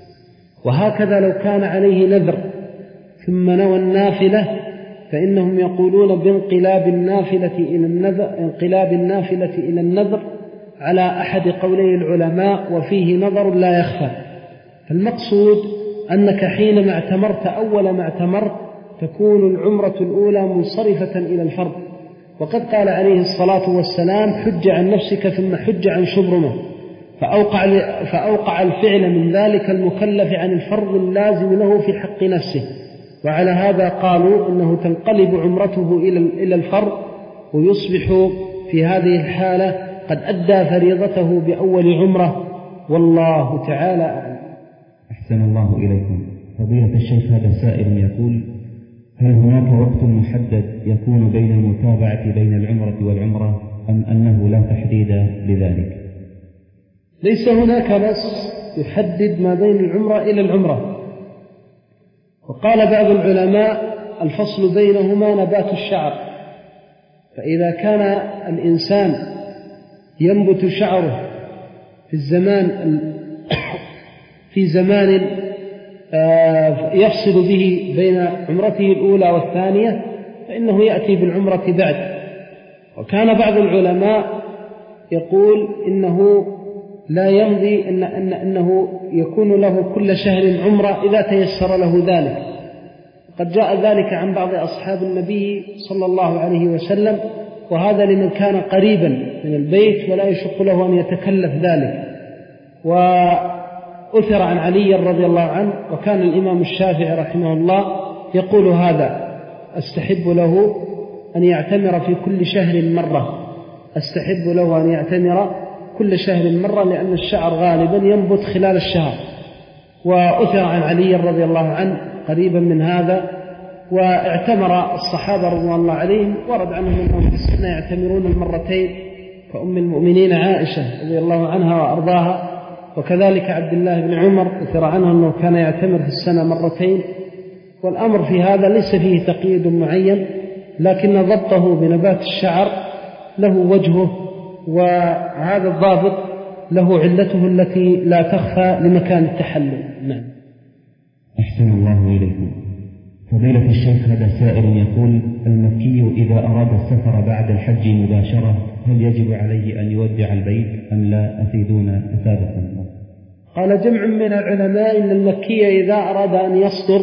وهكذا لو كان عليه نذر ثم نوى النافلة فإنهم يقولون بانقلاب النافلة إلى النذر انقلاب النافلة إلى النذر على أحد قولي العلماء، وفيه نظر لا يخفى. فالمقصود أنك حينما اعتمرت أول ما اعتمرت تكون العمرة الأولى منصرفة إلى الفرض، وقد قال عليه الصلاة والسلام: حج عن نفسك ثم حج عن شبرمة، فأوقع, فأوقع الفعل من ذلك المكلف عن الفرض اللازم له في حق نفسه. وعلى هذا قالوا أنه تنقلب عمرته إلى الفرض، ويصبح في هذه الحالة قد أدى فريضته بأول عمرة، والله تعالى أعلم.
أحسن الله إليكم. فضيلة الشيخ، هذا سائل يقول: هل هناك وقت محدد يكون بين المتابعة بين العمرة والعمرة أم أنه لا تحديد لذلك؟
ليس هناك نص يحدد ما بين العمرة إلى العمرة، وقال بعض العلماء: الفصل بينهما نبات الشعر، فإذا كان الإنسان ينبت شعره في الزمان في زمان يفصل به بين عمرته الأولى والثانية فإنه يأتي بالعمرة بعد. وكان بعض العلماء يقول إنه لا يمضي إن إن إنه يكون له كل شهر عمرة إذا تيسر له ذلك. قد جاء ذلك عن بعض أصحاب النبي صلى الله عليه وسلم، وهذا لمن كان قريبا من البيت ولا يشق له أن يتكلف ذلك. وأثر عن علي رضي الله عنه، وكان الإمام الشافعي رحمه الله يقول هذا: أستحب له أن يعتمر في كل شهر مرة أستحب له أن يعتمر كل شهر مرة لأن الشعر غالبا ينبت خلال الشهر. وأثر عن علي رضي الله عنه قريبا من هذا، واعتمر الصحابة رضي الله عليهم، ورد عنهم أنهم في السنة يعتمرون المرتين كأم المؤمنين عائشة رضي الله عنها وأرضاها، وكذلك عبد الله بن عمر أثر عنه أنه كان يعتمر في السنة مرتين. والأمر في هذا ليس فيه تقييد معين، لكن ضبطه بنبات الشعر له وجهه، وهذا الضابط له علته التي لا تخفى لمكان التحلل. نعم.
أحسن الله إليكم. فضيلة الشيخ، هذا سائل يقول: المكي إذا أراد السفر بعد الحج مباشرة هل يجب عليه أن يودع البيت أم لا؟ أفيدونا أثابكم الله.
قال جمع من العلماء إن المكي إذا أراد أن يصدر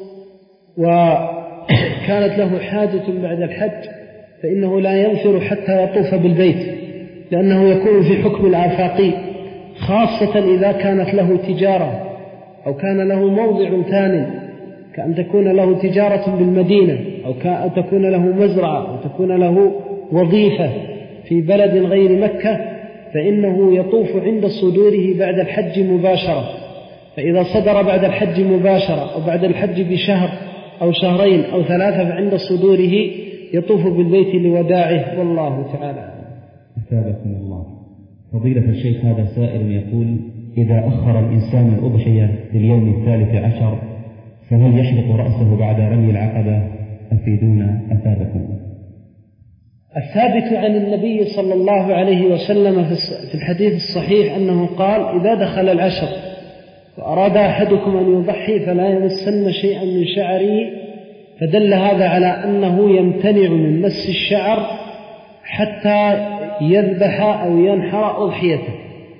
وكانت له حاجة بعد الحج فإنه لا ينفر حتى يطوف بالبيت، لأنه يكون في حكم الآفاقي، خاصة إذا كانت له تجارة أو كان له موضع ثاني، كأن تكون له تجارة بالمدينة، أو كأن تكون له مزرعة، أو تكون له وظيفة في بلد غير مكة، فإنه يطوف عند صدوره بعد الحج مباشرة. فإذا صدر بعد الحج مباشرة أو بعد الحج بشهر أو شهرين أو ثلاثة فعند صدوره يطوف بالبيت لوداعه، والله تعالى.
أثابكم الله. فضيلة الشيخ، هذا سائل يقول: إذا أخر الإنسان الأضحية لليوم الثالث عشر فهل يحلق رأسه بعد رمي العقبة؟ أفيدونا أثابكم الله.
الثابت عن النبي صلى الله عليه وسلم في الحديث الصحيح أنه قال: إذا دخل العشر وأراد أحدكم أن يضحي فلا يمسن شيئا من شعره، فدل هذا على أنه يمتنع من مس الشعر حتى يذبح أو ينحر أضحيته،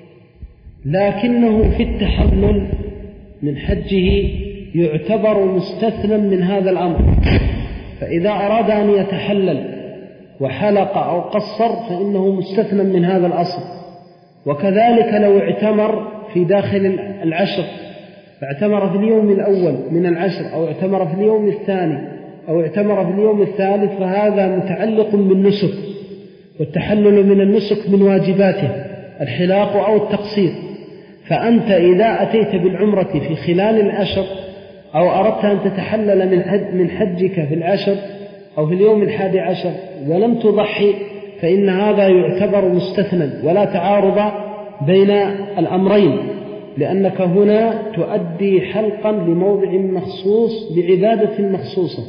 لكنه في التحلل من حجه يعتبر مستثنى من هذا الأمر. فإذا أراد أن يتحلل وحلق أو قصر فإنه مستثنى من هذا الأصل. وكذلك لو اعتمر في داخل العشر فاعتمر في اليوم الأول من العشر أو اعتمر في اليوم الثاني أو اعتمر في اليوم الثالث فهذا متعلق بالنسك، والتحلل من النسك من واجباته الحلاق أو التقصير. فأنت إذا أتيت بالعمرة في خلال العشر أو أردت أن تتحلل من حجك في العشر أو في اليوم الحادي عشر ولم تضحي فإن هذا يعتبر مستثنى ولا تعارض بين الأمرين، لأنك هنا تؤدي حلقا لموضع مخصوص بعبادة مخصوصة.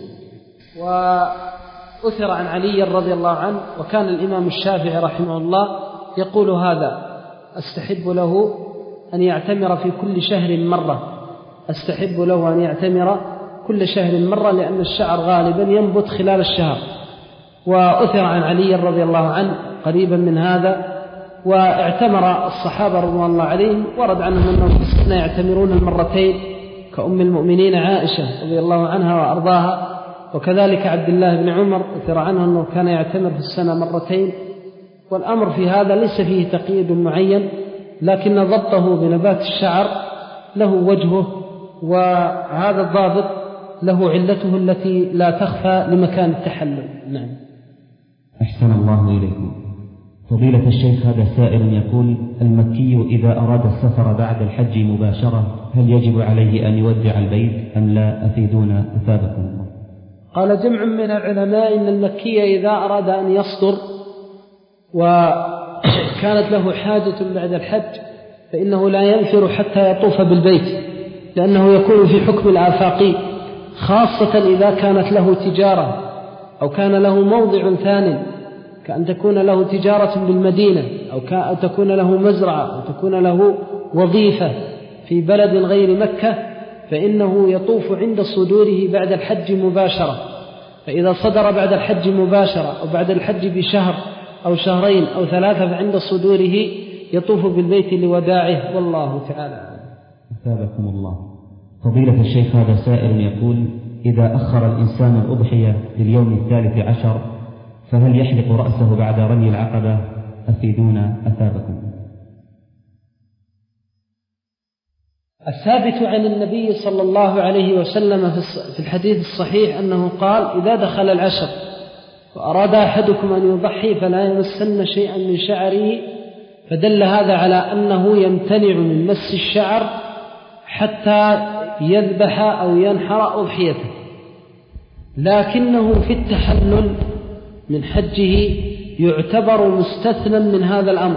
وأثر عن علي رضي الله عنه، وكان الإمام الشافعي رحمه الله يقول هذا: أستحب له أن يعتمر في كل شهر مرة، أستحب له أن يعتمر كل شهر مرة، لأن الشعر غالبا ينبت خلال الشهر. وأثر عن علي رضي الله عنه قريبا من هذا. واعتمر الصحابة رضي الله عليهم، ورد عنهم أنهم في السنة يعتمرون المرتين كأم المؤمنين عائشة رضي الله عنها وأرضاها، وكذلك عبد الله بن عمر أثر عنه أنه كان يعتمر في السنة مرتين. والأمر في هذا ليس فيه تقييد معين، لكن ضبطه بنبات الشعر له وجهه، وهذا الضابط له علته التي لا تخفى لمكان التحلل. نعم.
أحسن الله إليكم. فضيلة الشيخ، هذا سائل يقول: المكي إذا أراد السفر بعد الحج مباشرة هل يجب عليه أن يودع البيت أم لا؟ أفيدونا أثابكم الله.
قال جمع من العلماء إن المكي إذا أراد أن يصدر وكانت له حاجة بعد الحج فإنه لا ينفر حتى يطوف بالبيت، لأنه يكون في حكم الآفاقي، خاصة إذا كانت له تجارة أو كان له موضع ثاني، كأن تكون له تجارة بالمدينة أو تكون له مزرعة أو تكون له وظيفة في بلد غير مكة، فإنه يطوف عند صدوره بعد الحج مباشرة. فإذا صدر بعد الحج مباشرة أو بعد الحج بشهر أو شهرين أو ثلاثة فعند صدوره يطوف بالبيت لوداعه، والله تعالى أعلم.
أثابكم الله. فضيلة الشيخ، هذا سائل يقول: إذا أخر الإنسان الأضحية لليوم الثالث عشر فهل يحلق رأسه بعد رمي العقبة؟ أفيدونا أثابكم.
الثابت عن النبي صلى الله عليه وسلم في الحديث الصحيح أنه قال: إذا دخل العشر وأراد أحدكم أن يضحي فلا يمسن شيئا من شعره، فدل هذا على أنه يمتنع من مس الشعر حتى يذبح أو ينحر أضحيته، لكنه في التحلل من حجه يعتبر مستثنى من هذا الأمر.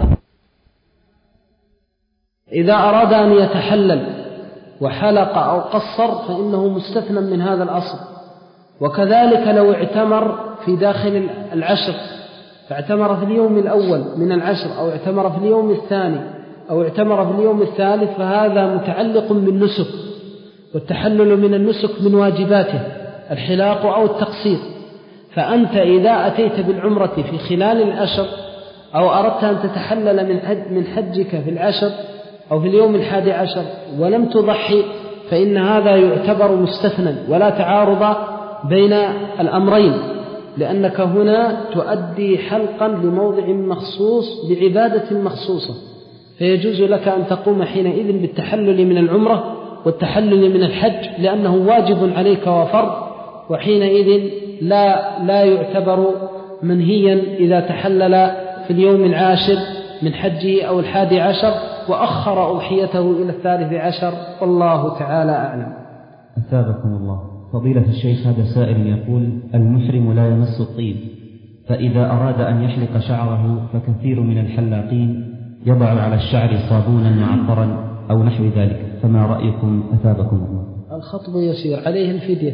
إذا أراد أن يتحلل وحلق أو قصر فإنه مستثنى من هذا الأصل. وكذلك لو اعتمر في داخل العشر فاعتمر في اليوم الأول من العشر أو اعتمر في اليوم الثاني أو اعتمر في اليوم الثالث فهذا متعلق بالنسك، والتحلل من النسك من واجباته الحلاق أو التقصير. فأنت إذا أتيت بالعمرة في خلال العشر أو أردت أن تتحلل من حج من حجك في العشر أو في اليوم الحادي عشر ولم تضحي فإن هذا يعتبر مستثنى ولا تعارض بين الأمرين، لأنك هنا تؤدي حلقا لموضع مخصوص بعبادة مخصوصة، فيجوز لك أن تقوم حينئذ بالتحلل من العمرة والتحلل من الحج لأنه واجب عليك وفرض، وحينئذ لا, لا يعتبر منهيا إذا تحلل في اليوم العاشر من حجه أو الحادي عشر وأخر أضحيته إلى الثالث عشر، والله تعالى أعلم.
أثابكم الله. فضيلة الشيخ، هذا سائل يقول: المحرم لا يمس الطيب، فإذا أراد أن يحلق شعره فكثير من الحلاقين يضع على الشعر صابونا معطرا أو نحو ذلك، فما رأيكم أثابكم الله؟
الخطب يسير عليه الفدية.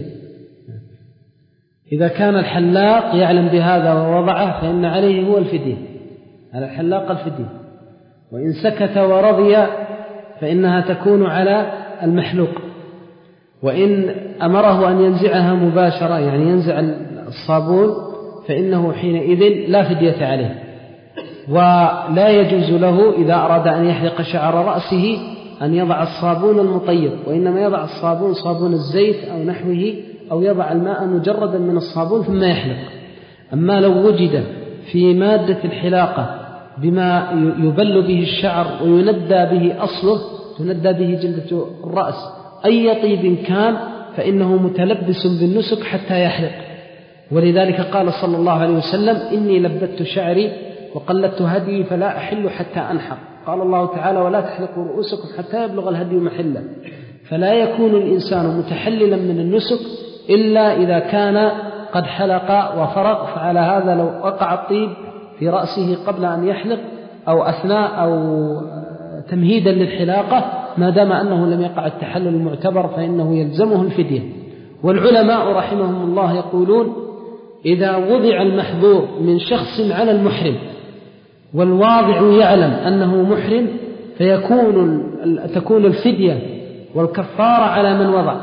إذا كان الحلاق يعلم بهذا ووضعه فإن عليه هو الفدية، على الحلاق الفدية، وإن سكت ورضي فإنها تكون على المحلوق، وإن أمره أن ينزعها مباشرة يعني ينزع الصابون فإنه حينئذ لا فدية عليه. ولا يجوز له إذا أراد أن يحلق شعر رأسه أن يضع الصابون المطيب، وإنما يضع الصابون صابون الزيت أو نحوه، أو يضع الماء مجردا من الصابون ثم يحلق. أما لو وجد في مادة الحلاقة بما يبل به الشعر ويندى به أصله، تندى به جلدة الرأس، أي طيب كان فإنه متلبس بالنسك حتى يحلق. ولذلك قال صلى الله عليه وسلم: إني لبدت شعري وقلدت هدي فلا أحل حتى أنحر. قال الله تعالى: ولا تحلقوا رؤوسكم حتى يبلغ الهدي محله. فلا يكون الإنسان متحللا من النسك إلا إذا كان قد حلق وفرق. فعلى هذا لو وقع الطيب في رأسه قبل أن يحلق أو أثناء أو تمهيدا للحلاقة، ما دام أنه لم يقع التحلل المعتبر فإنه يلزمه الفدية. والعلماء رحمهم الله يقولون: إذا وضع المحظور من شخص على المحرم والواضع يعلم أنه محرم فيكون تكون الفدية والكفارة على من وضع.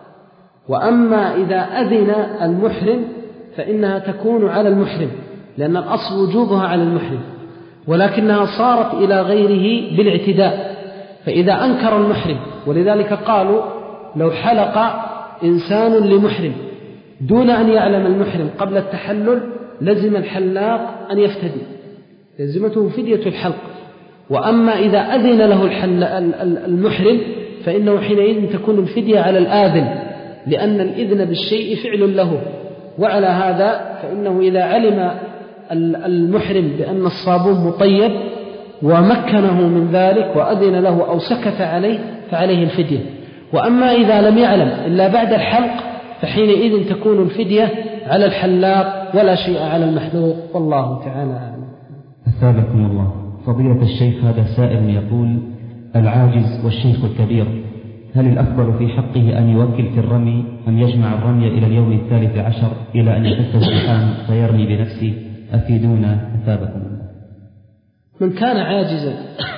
وأما إذا أذن المحرم فإنها تكون على المحرم، لأن الأصل وجوبها على المحرم، ولكنها صارت إلى غيره بالاعتداء. فإذا أنكر المحرم، ولذلك قالوا لو حلق إنسان لمحرم دون أن يعلم المحرم قبل التحلل لزم الحلاق أن يفتدي، لزمته فدية الحلق. وأما إذا أذن له المحرم فإنه حينئذ تكون الفدية على الآذن، لأن الإذن بالشيء فعل له. وعلى هذا فإنه إذا علم المحرم بأن الصابون مطيب ومكنه من ذلك وأذن له أو سكت عليه فعليه الفدية. وأما إذا لم يعلم إلا بعد الحلق فحينئذ تكون الفدية على الحلاق ولا شيء على المحلوق، والله تعالى أعلم.
أثابكم الله. فضيلة الشيخ، هذا سائل يقول: العاجز والشيخ الكبير، هل الأفضل في حقه أن يوكل في الرمي أم يجمع الرمي إلى اليوم الثالث عشر إلى أن يحس الزحام فيرمي بنفسه؟ أفيدونا أثابكم الله.
من كان عاجزا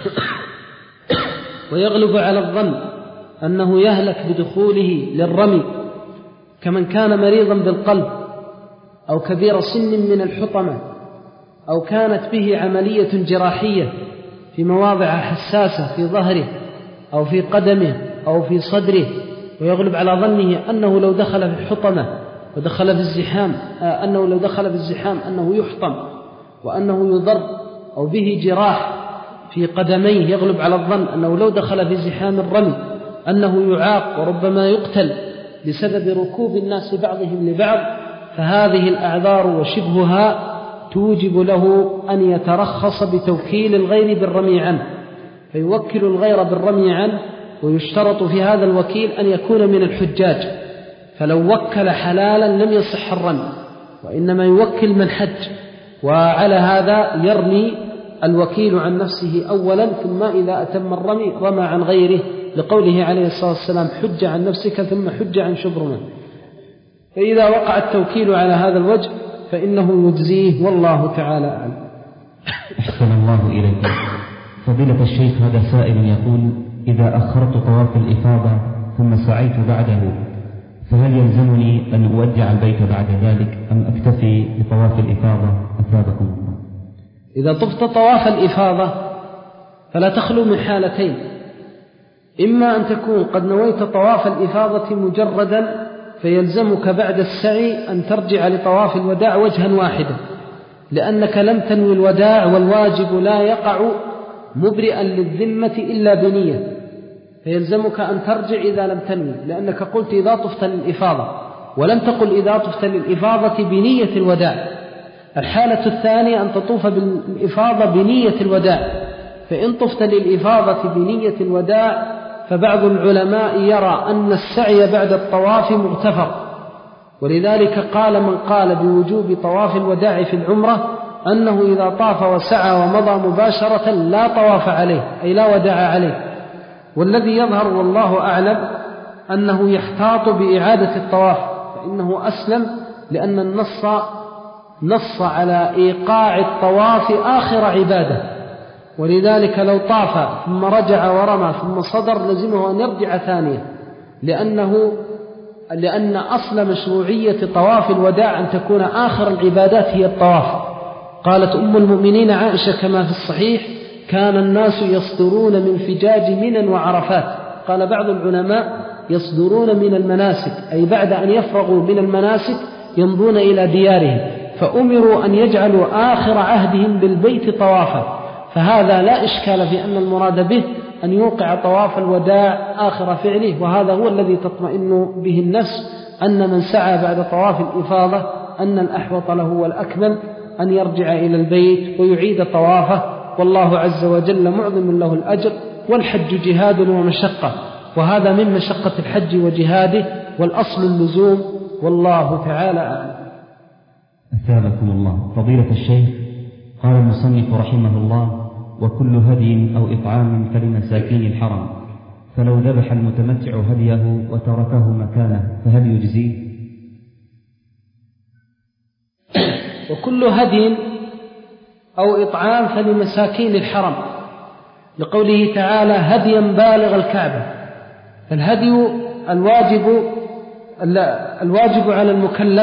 ويغلب على الظن أنه يهلك بدخوله للرمي، كمن كان مريضا بالقلب أو كبير سن من الحطمة أو كانت به عملية جراحية في مواضع حساسة في ظهره أو في قدمه أو في صدره، ويغلب على ظنه أنه لو دخل في الحطمة ودخل في الزحام أنه لو دخل في الزحام أنه يحطم وأنه يضر، أو به جراح في قدميه يغلب على الظن أنه لو دخل في زحام الرمي أنه يعاق وربما يقتل بسبب ركوب الناس بعضهم لبعض، فهذه الأعذار وشبهها توجب له أن يترخص بتوكيل الغير بالرمي عنه، فيوكل الغير بالرمي عنه. ويشترط في هذا الوكيل أن يكون من الحجاج، فلو وكل حلالا لم يصح الرمي، وإنما يوكل من حج. وعلى هذا يرمي الوكيل عن نفسه أولا، ثم إذا أتم الرمي رمى عن غيره، لقوله عليه الصلاة والسلام: حج عن نفسك ثم حج عن شبرمة. فإذا وقع التوكيل على هذا الوجه فإنه يجزيه، والله تعالى أعلم.
أحسن الله إليكم. فضيلة الشيخ، هذا سائل يقول: إذا أخرت طواف الإفاضة ثم سعيت بعده فهل يلزمني أن أودع البيت بعد ذلك أم أكتفي بطواف الإفاضة؟ أثابكم الله.
إذا طفت طواف الإفاضة فلا تخلو من حالتين: إما أن تكون قد نويت طواف الإفاضة مجردا فيلزمك بعد السعي أن ترجع لطواف الوداع وجها واحدا، لأنك لم تنوي الوداع، والواجب لا يقع مبرئا للذمة إلا بنية، فيلزمك أن ترجع إذا لم تنوي، لأنك قلت إذا طفت للإفاضة ولم تقل إذا طفت للإفاضة بنية الوداع. الحالة الثانية أن تطوف بالإفاضة بنية الوداع، فإن طفت للإفاضة بنية الوداع فبعض العلماء يرى أن السعي بعد الطواف مغتفر، ولذلك قال من قال بوجوب طواف الوداع في العمرة أنه إذا طاف وسعى ومضى مباشرة لا طواف عليه، أي لا وداع عليه. والذي يظهر والله أعلم أنه يحتاط بإعادة الطواف، فإنه أسلم، لأن النص نص على إيقاع الطواف آخر عبادة، ولذلك لو طاف ثم رجع ورمى ثم صدر لزمه أن يرجع ثانية، لأنه لأن أصل مشروعية طواف الوداع أن تكون آخر العبادات هي الطواف. قالت أم المؤمنين عائشة كما في الصحيح: كان الناس يصدرون من فجاج منى وعرفات. قال بعض العلماء: يصدرون من المناسك، أي بعد أن يفرغوا من المناسك يمضون إلى ديارهم، فأمروا أن يجعلوا آخر عهدهم بالبيت طوافا، فهذا لا إشكال في أن المراد به أن يوقع طواف الوداع آخر فعله، وهذا هو الذي تطمئن به النفس، أن من سعى بعد طواف الإفاضة أن الأحوط له والأكمل أن يرجع إلى البيت ويعيد طوافه، والله عز وجل معظم له الأجر. والحج جهاد ومشقة، وهذا من مشقة الحج وجهاده، والأصل اللزوم، والله تعالى أعلم.
أثابكم الله. فضيلة الشيخ، قال المصنف رحمه الله: وكل هدي أو إطعام فلمساكين الحرم، فلو ذبح المتمتع هديه وتركه مكانه فهل يجزيه؟
وكل هدي أو إطعام فلمساكين الحرم، لقوله تعالى: هديا بالغ الكعبة. فالهدي الواجب الواجب على المكلف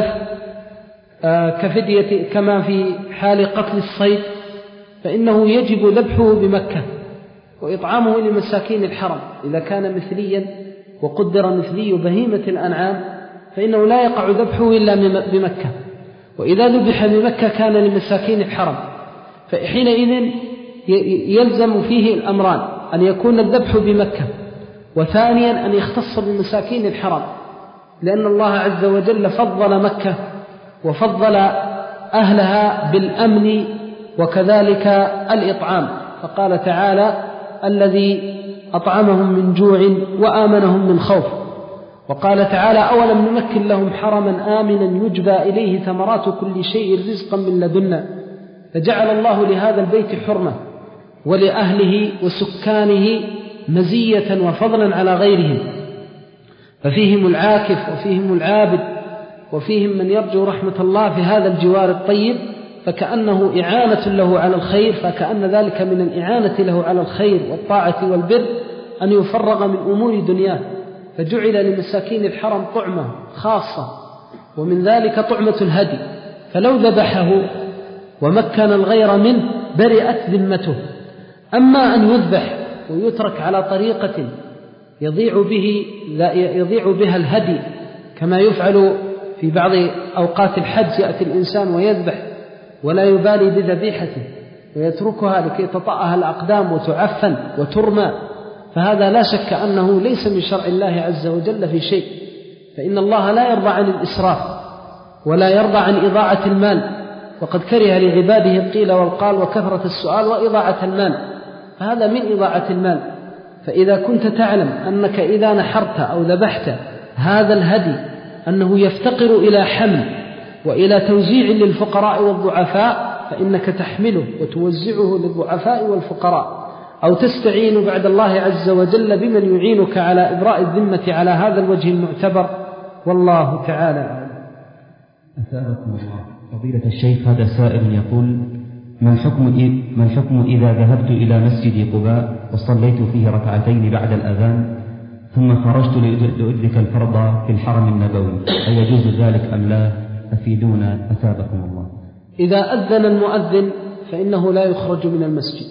كفدية، كما في حال قتل الصيد فإنه يجب ذبحه بمكة، وإطعامه لمساكين الحرم إذا كان مثليا وقدر مثلي بهيمة الأنعام فإنه لا يقع ذبحه إلا بمكة، وإذا ذبح بمكة كان لمساكين الحرم، فحينئذ يلزم فيه الأمران: أن يكون الذبح بمكة، وثانيا أن يختص بمساكين الحرم، لأن الله عز وجل فضل مكة وفضل أهلها بالأمن وكذلك الإطعام، فقال تعالى: الذي أطعمهم من جوع وآمنهم من خوف. وقال تعالى: أولم نمكن لهم حرما آمنا يجبى إليه ثمرات كل شيء رزقا من لدنا. فجعل الله لهذا البيت حرمة ولأهله وسكانه مزية وفضلا على غيرهم، ففيهم العاكف وفيهم العابد وفيهم من يرجو رحمة الله في هذا الجوار الطيب، فكأنه إعانة له على الخير، فكأن ذلك من الإعانة له على الخير والطاعة والبر أن يفرغ من أمور دنياه، فجعل لمساكين الحرم طعمة خاصة، ومن ذلك طعمة الهدي، فلو ذبحه ومكن الغير منه برئت ذمته. أما أن يذبح ويترك على طريقة يضيع به لا يضيع بها الهدي، كما يفعل في بعض أوقات الحج، يأتي الإنسان ويذبح ولا يبالي بذبيحته ويتركها لكي تطأها الأقدام وتعفن وترمى، فهذا لا شك أنه ليس من شرع الله عز وجل في شيء، فإن الله لا يرضى عن الإسراف ولا يرضى عن إضاعة المال، وقد كره لعباده القيل والقال وكثرة السؤال وإضاعة المال، فهذا من إضاعة المال. فإذا كنت تعلم أنك إذا نحرت أو ذبحت هذا الهدي أنه يفتقر إلى حمل وإلى توزيع للفقراء والضعفاء، فإنك تحمله وتوزعه للضعفاء والفقراء، أو تستعين بعد الله عز وجل بمن يعينك على إبراء الذمة على هذا الوجه المعتبر، والله تعالى أعلم.
أثابكم الله. فضيلة الشيخ، هذا سائل يقول: ما الحكم ما الحكم إذا ذهبت إلى مسجد قباء وصليت فيه ركعتين بعد الأذان ثم خرجت لأدرك الفرض في الحرم النبوي، أيجوز ذلك أم لا؟ أفيدونا أثابكم الله.
إذا أذن المؤذن فإنه لا يخرج من المسجد،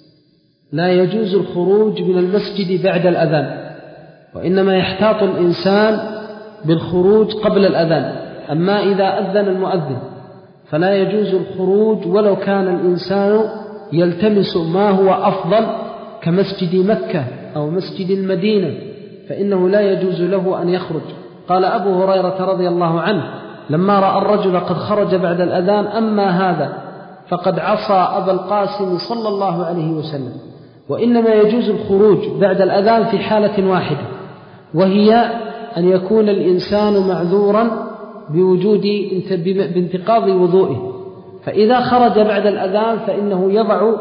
لا يجوز الخروج من المسجد بعد الأذان، وإنما يحتاط الإنسان بالخروج قبل الأذان. أما إذا أذن المؤذن فلا يجوز الخروج ولو كان الإنسان يلتمس ما هو أفضل كمسجد مكة أو مسجد المدينة، فإنه لا يجوز له أن يخرج. قال أبو هريرة رضي الله عنه لما رأى الرجل قد خرج بعد الأذان: أما هذا فقد عصى أبا القاسم صلى الله عليه وسلم. وإنما يجوز الخروج بعد الأذان في حالة واحدة، وهي أن يكون الإنسان معذورا بوجود بانتقاض وضوئه، فإذا خرج بعد الأذان فإنه يضع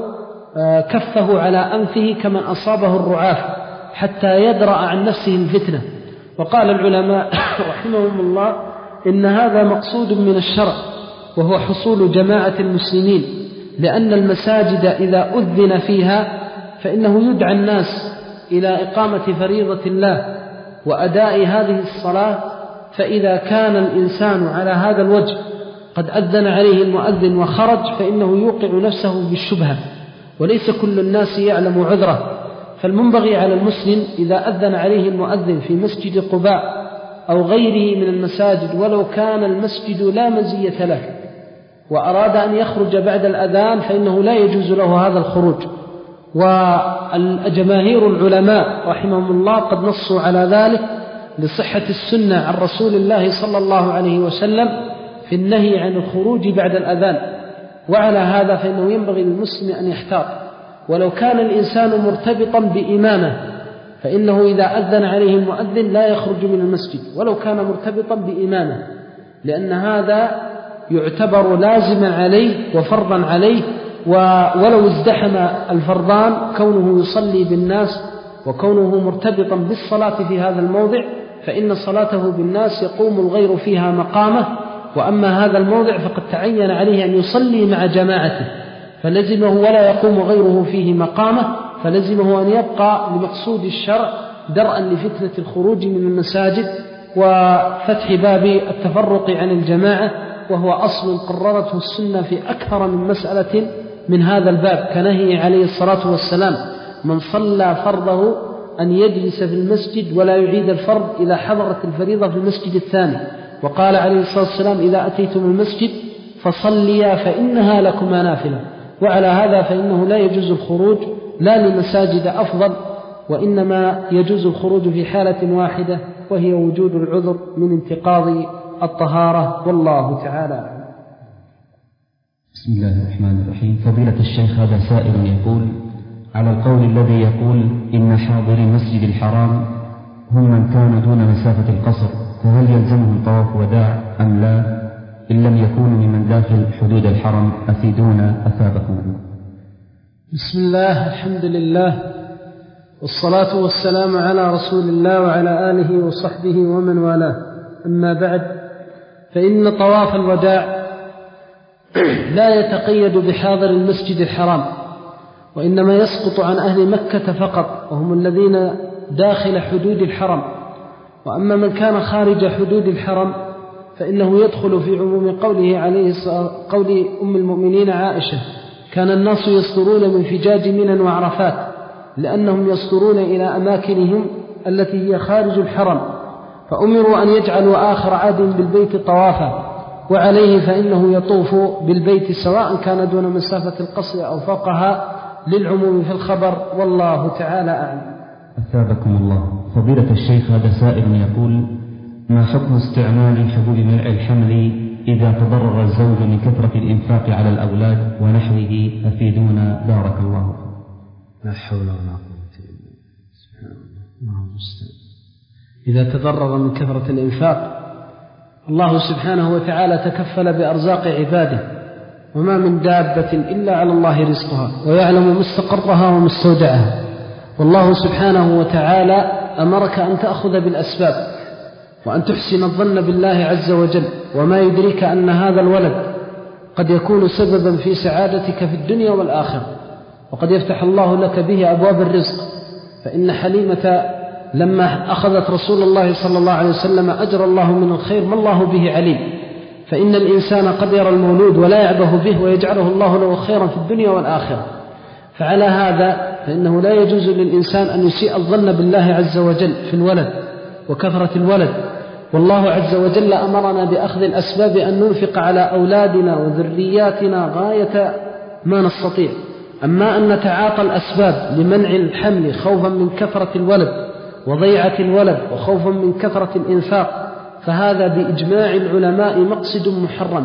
كفه على أنفه كمن أصابه الرعاف حتى يدرأ عن نفسه الفتنة. وقال العلماء رحمهم الله إن هذا مقصود من الشرع، وهو حصول جماعة المسلمين، لأن المساجد إذا أذن فيها فإنه يدعى الناس إلى إقامة فريضة الله وأداء هذه الصلاة، فإذا كان الإنسان على هذا الوجه قد أذن عليه المؤذن وخرج فإنه يوقع نفسه بالشبهة، وليس كل الناس يعلم عذره. فالمنبغي على المسلم إذا أذن عليه المؤذن في مسجد قباء أو غيره من المساجد ولو كان المسجد لا مزية له، وأراد أن يخرج بعد الأذان فإنه لا يجوز له هذا الخروج. والجماهير العلماء رحمهم الله قد نصوا على ذلك لصحة السنة عن رسول الله صلى الله عليه وسلم في النهي عن الخروج بعد الأذان. وعلى هذا فإنه ينبغي للمسلم أن يحتاط، ولو كان الإنسان مرتبطا بإمامه فإنه إذا أذن عليه المؤذن لا يخرج من المسجد ولو كان مرتبطا بإمامه، لأن هذا يعتبر لازما عليه وفرضا عليه. ولو ازدحم الفرضان كونه يصلي بالناس وكونه مرتبطا بالصلاة في هذا الموضع فإن صلاته بالناس يقوم الغير فيها مقامه، وأما هذا الموضع فقد تعين عليه أن يصلي مع جماعته فلزمه ولا يقوم غيره فيه مقامه، فلزمه أن يبقى لمقصود الشرع درءا لفتنة الخروج من المساجد وفتح باب التفرق عن الجماعة، وهو أصل قررته السنة في أكثر من مسألة من هذا الباب، كنهي عليه الصلاة والسلام من صلى فرضه أن يجلس في المسجد ولا يعيد الفرض إذا حضرت الفريضة في المسجد الثاني، وقال عليه الصلاة والسلام إذا أتيتم المسجد فصليا فإنها لكما نافلة. وعلى هذا فإنه لا يجوز الخروج لا لمساجد أفضل، وإنما يجوز الخروج في حالة واحدة وهي وجود العذر من انتقاض الطهارة، والله تعالى.
بسم الله الرحمن الرحيم. فضيلة الشيخ، هذا سائل يقول: على القول الذي يقول إن حاضري المسجد الحرام هم من كانوا دون مسافة القصر، فهل يلزمهم طواف وداع أم لا إن لم يكونوا ممن داخل حدود الحرم؟ أفيدونا أثابكم الله.
بسم الله، الحمد لله، والصلاة والسلام على رسول الله وعلى آله وصحبه ومن والاه. أما بعد، فإن طواف الوداع لا يتقيد بحاضر المسجد الحرام، وإنما يسقط عن أهل مكة فقط، وهم الذين داخل حدود الحرم. وأما من كان خارج حدود الحرم فإنه يدخل في عموم قوله عليه قول أم المؤمنين عائشة: كان الناس يصدرون من فجاج منى وعرفات، لأنهم يصدرون إلى أماكنهم التي هي خارج الحرم، فأمروا أن يجعلوا آخر عاد بالبيت طوافا، وعليه فإنه يطوف بالبيت سواء كان دون مسافة القصر أو فوقها للعموم في الخبر، والله تعالى أعلم.
أثابكم الله. فضيلة الشيخ، هذا سائل يقول: ما حكم استعمال حبوب منع الحمل إذا تضرر الزوج من كثرة الإنفاق على الأولاد ونحوه؟ أفيدونا بارك الله.
لا حول ولا قوة إلا بالله، سبحان الله المستعان. إذا تضرر من كثرة الإنفاق، الله سبحانه وتعالى تكفل بأرزاق عباده، وما من دابة إلا على الله رزقها ويعلم مستقرها ومستودعها، والله سبحانه وتعالى أمرك أن تأخذ بالأسباب وأن تحسن الظن بالله عز وجل، وما يدريك أن هذا الولد قد يكون سببا في سعادتك في الدنيا والآخرة، وقد يفتح الله لك به أبواب الرزق. فإن حليمة لما أخذت رسول الله صلى الله عليه وسلم أجر الله من الخير ما الله به عليم، فإن الإنسان قد يرى المولود ولا يعبه به ويجعله الله له خيرا في الدنيا والآخرة. فعلى هذا فإنه لا يجوز للإنسان أن يسيء الظن بالله عز وجل في الولد وكثرة الولد، والله عز وجل أمرنا بأخذ الأسباب أن ننفق على أولادنا وذرياتنا غاية ما نستطيع. أما أن نتعاطى الأسباب لمنع الحمل خوفا من كثرة الولد وضيعة الولد وخوفا من كثرة الإنفاق، فهذا بإجماع العلماء مقصد محرم،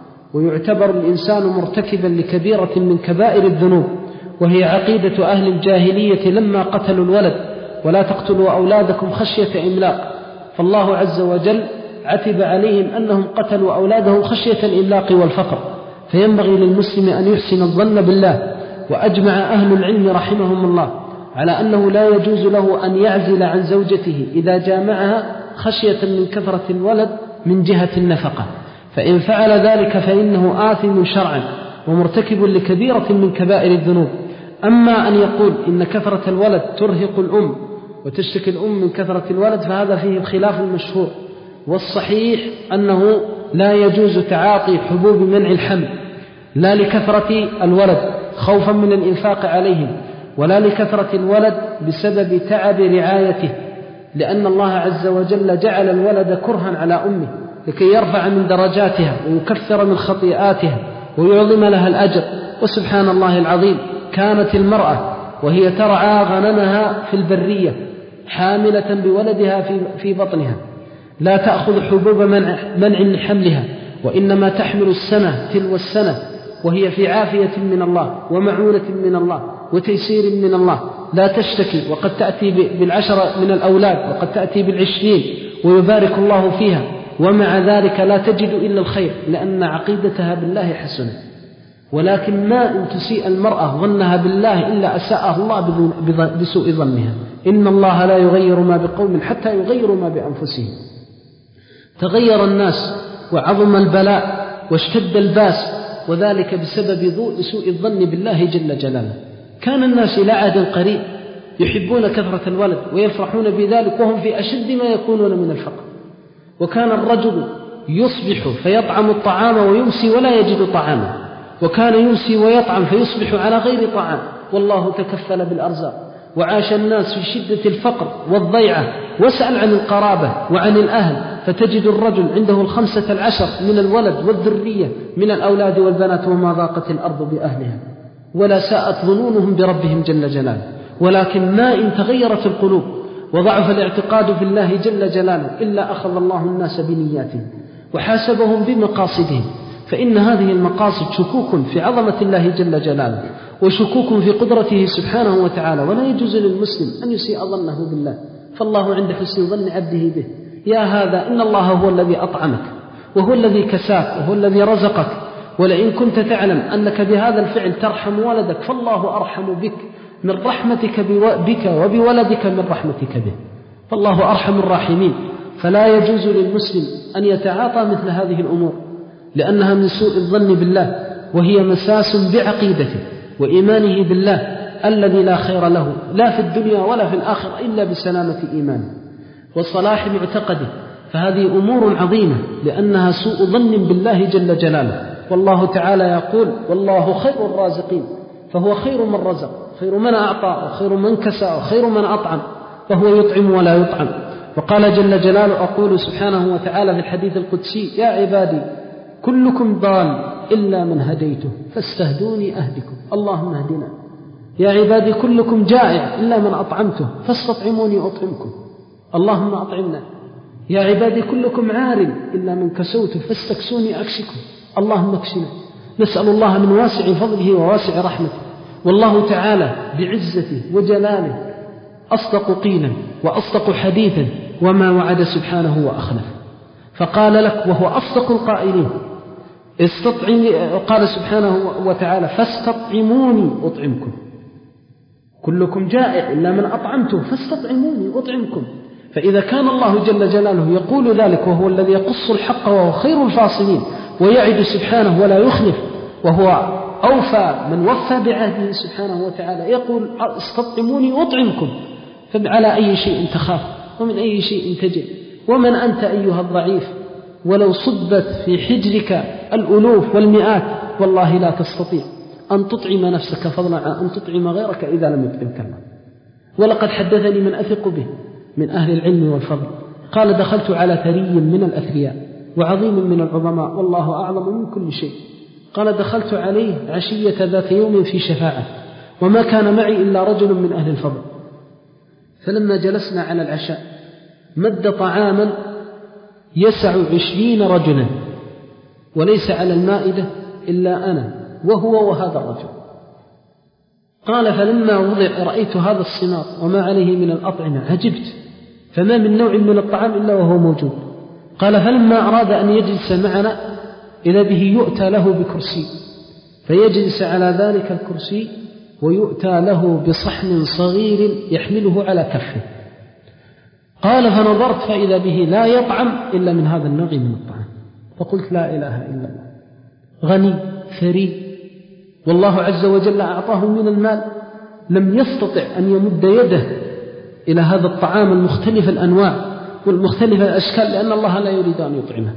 ويعتبر الإنسان مرتكبا لكبيرة من كبائر الذنوب، وهي عقيدة أهل الجاهلية لما قتلوا الولد: ولا تقتلوا أولادكم خشية إملاق. فالله عز وجل عتب عليهم أنهم قتلوا أولادهم خشية الإملاق والفقر. فينبغي للمسلم أن يحسن الظن بالله. وأجمع أهل العلم رحمهم الله على أنه لا يجوز له أن يعزل عن زوجته إذا جامعها خشية من كثرة الولد من جهة النفقة، فإن فعل ذلك فإنه آثم شرعا ومرتكب لكبيرة من كبائر الذنوب. أما أن يقول إن كثرة الولد ترهق الأم وتشتكي الأم من كثرة الولد فهذا فيه الخلاف المشهور، والصحيح أنه لا يجوز تعاطي حبوب منع الحمل لا لكثرة الولد خوفا من الإنفاق عليهم، ولا لكثرة الولد بسبب تعب رعايته، لأن الله عز وجل جعل الولد كرها على أمه لكي يرفع من درجاتها ويكثر من خطيئاتها، ويعظم لها الأجر. وسبحان الله العظيم، كانت المرأة وهي ترعى غنمها في البرية حاملة بولدها في بطنها لا تأخذ حبوب منع, منع لحملها، وإنما تحمل السنة تلو السنة وهي في عافية من الله ومعونة من الله وتيسير من الله، لا تشتكي، وقد تأتي بالعشرة من الأولاد وقد تأتي بالعشرين ويبارك الله فيها، ومع ذلك لا تجد إلا الخير لأن عقيدتها بالله حسنة. ولكن ما إن تسيء المرأة ظنها بالله إلا أساءه الله بسوء ظنها. إن الله لا يغير ما بقوم حتى يغيروا ما بأنفسهم. تغير الناس وعظم البلاء واشتد الباس، وذلك بسبب سوء الظن بالله جل جلاله. كان الناس إلى عهد قريب يحبون كثرة الولد ويفرحون بذلك وهم في أشد ما يكونون من الفقر، وكان الرجل يصبح فيطعم الطعام ويمسي ولا يجد طعاما، وكان يمسي ويطعم فيصبح على غير طعام، والله تكفل بالأرزاق. وعاش الناس في شدة الفقر والضيعة. واسأل عن القرابة وعن الأهل فتجد الرجل عنده الخمسة العشر من الولد والذرية من الأولاد والبنات، وما ضاقت الأرض بأهلها ولا ساءت ظنونهم بربهم جل جلاله. ولكن ما إن تغيرت القلوب وضعف الاعتقاد في الله جل جلاله إلا أخذ الله الناس بنياتهم وحاسبهم بمقاصدهم، فإن هذه المقاصد شكوك في عظمة الله جل جلاله وشكوك في قدرته سبحانه وتعالى، ولا يجوز للمسلم أن يسيء ظنه بالله، فالله عند حسن ظن عبده به. يا هذا إن الله هو الذي أطعمك وهو الذي كساك وهو الذي رزقك، ولئن كنت تعلم أنك بهذا الفعل ترحم ولدك فالله أرحم بك من رحمتك بك وبولدك من رحمتك به، فالله أرحم الراحمين. فلا يجوز للمسلم أن يتعاطى مثل هذه الأمور لأنها من سوء الظن بالله، وهي مساس بعقيدته وإيمانه بالله الذي لا خير له لا في الدنيا ولا في الآخرة إلا بسلامة إيمانه وصلاح معتقده. فهذه أمور عظيمة لأنها سوء ظن بالله جل جلاله. والله تعالى يقول: والله خير الرازقين، فهو خير من رزق، خير من أعطى وخير من كسى وخير من أطعم، فهو يطعم ولا يطعم. وقال جل جلاله: أقول سبحانه وتعالى في الحديث القدسي: يا عبادي كلكم ضال إلا من هديته فاستهدوني أهدكم. اللهم اهدنا. يا عبادي كلكم جائع إلا من أطعمته فاستطعموني أطعمكم. اللهم أطعمنا. يا عبادي كلكم عار إلا من كسوته فاستكسوني أكسكم. اللهم اكسنا. نسأل الله من واسع فضله وواسع رحمته. والله تعالى بعزته وجلاله أصدق قيلا وأصدق حديثا، وما وعد سبحانه وأخلف، فقال لك وهو أصدق القائلين: استطعم. قال سبحانه وتعالى: فاستطعموني أطعمكم. كلكم جائع إلا من أطعمته فاستطعموني أطعمكم. فإذا كان الله جل جلاله يقول ذلك وهو الذي يقص الحق وهو خير الفاصلين ويعد سبحانه ولا يخلف، وهو أوفى من وفى بعهده سبحانه وتعالى، يقول: استطعموني أطعمكم. فعلى أي شيء تخاف ومن أي شيء تجد؟ ومن أنت أيها الضعيف؟ ولو صبت في حجرك الألوف والمئات والله لا تستطيع أن تطعم نفسك فضلا عن أن تطعم غيرك إذا لم يطعمك الله. ولقد حدثني من أثق به من أهل العلم والفضل قال: دخلت على ثري من الأثرياء وعظيم من العظماء والله أعظم من كل شيء. قال: دخلت عليه عشية ذات يوم في شفاعة، وما كان معي إلا رجل من أهل الفضل، فلما جلسنا على العشاء مد طعاما يسع عشرين رجلا، وليس على المائدة إلا أنا وهو وهذا الرجل. قال: فلما وضع رأيت هذا الصناط وما عليه من الأطعمة عجبت، فما من نوع من الطعام إلا وهو موجود. قال: فلما أراد أن يجلس معنا إذا به يؤتى له بكرسي، فيجلس على ذلك الكرسي ويؤتى له بصحن صغير يحمله على كفه. قال: فنظرت فإذا به لا يطعم إلا من هذا النوع من الطعام، فقلت: لا إله إلا الله، غني ثري، والله عز وجل أعطاه من المال، لم يستطع أن يمد يده إلى هذا الطعام المختلف الأنواع والمختلف الأشكال، لأن الله لا يريد أن يطعمه.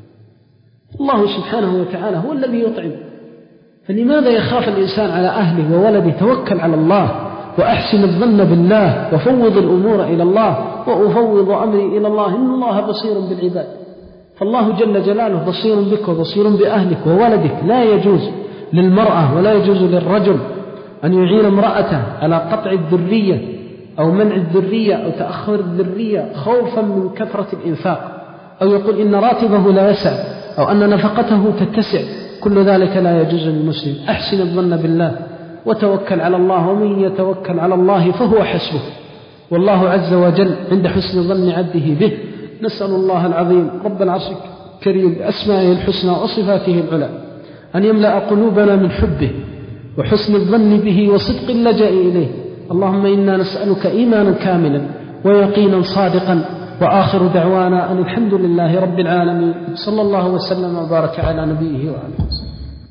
الله سبحانه وتعالى هو الذي يطعم، فلماذا يخاف الإنسان على أهله وولده؟ توكل على الله وأحسن الظن بالله وفوض الأمور إلى الله، وأفوض أمري إلى الله إن الله بصير بالعباد. فالله جل جلاله بصير بك وبصير بأهلك وولدك. لا يجوز للمرأة ولا يجوز للرجل أن يعين امرأته على قطع الذرية أو منع الذرية أو تأخر الذرية خوفا من كثرة الإنفاق، أو يقول إن راتبه لا يسع أو أن نفقته تتسع. كل ذلك لا يجوز للمسلم. أحسن الظن بالله وتوكل على الله، ومن يتوكل على الله فهو حسبه، والله عز وجل عند حسن ظن عبده به. نسأل الله العظيم رب العرش الكريم بأسمائه الحسنى وصفاته العلى أن يملأ قلوبنا من حبه وحسن الظن به وصدق اللجأ إليه. اللهم إنا نسألك إيمانا كاملا ويقينا صادقا، وآخر دعوانا أن الحمد لله رب العالمين، صلى الله وسلم وبارك على نبيه وعلى آله.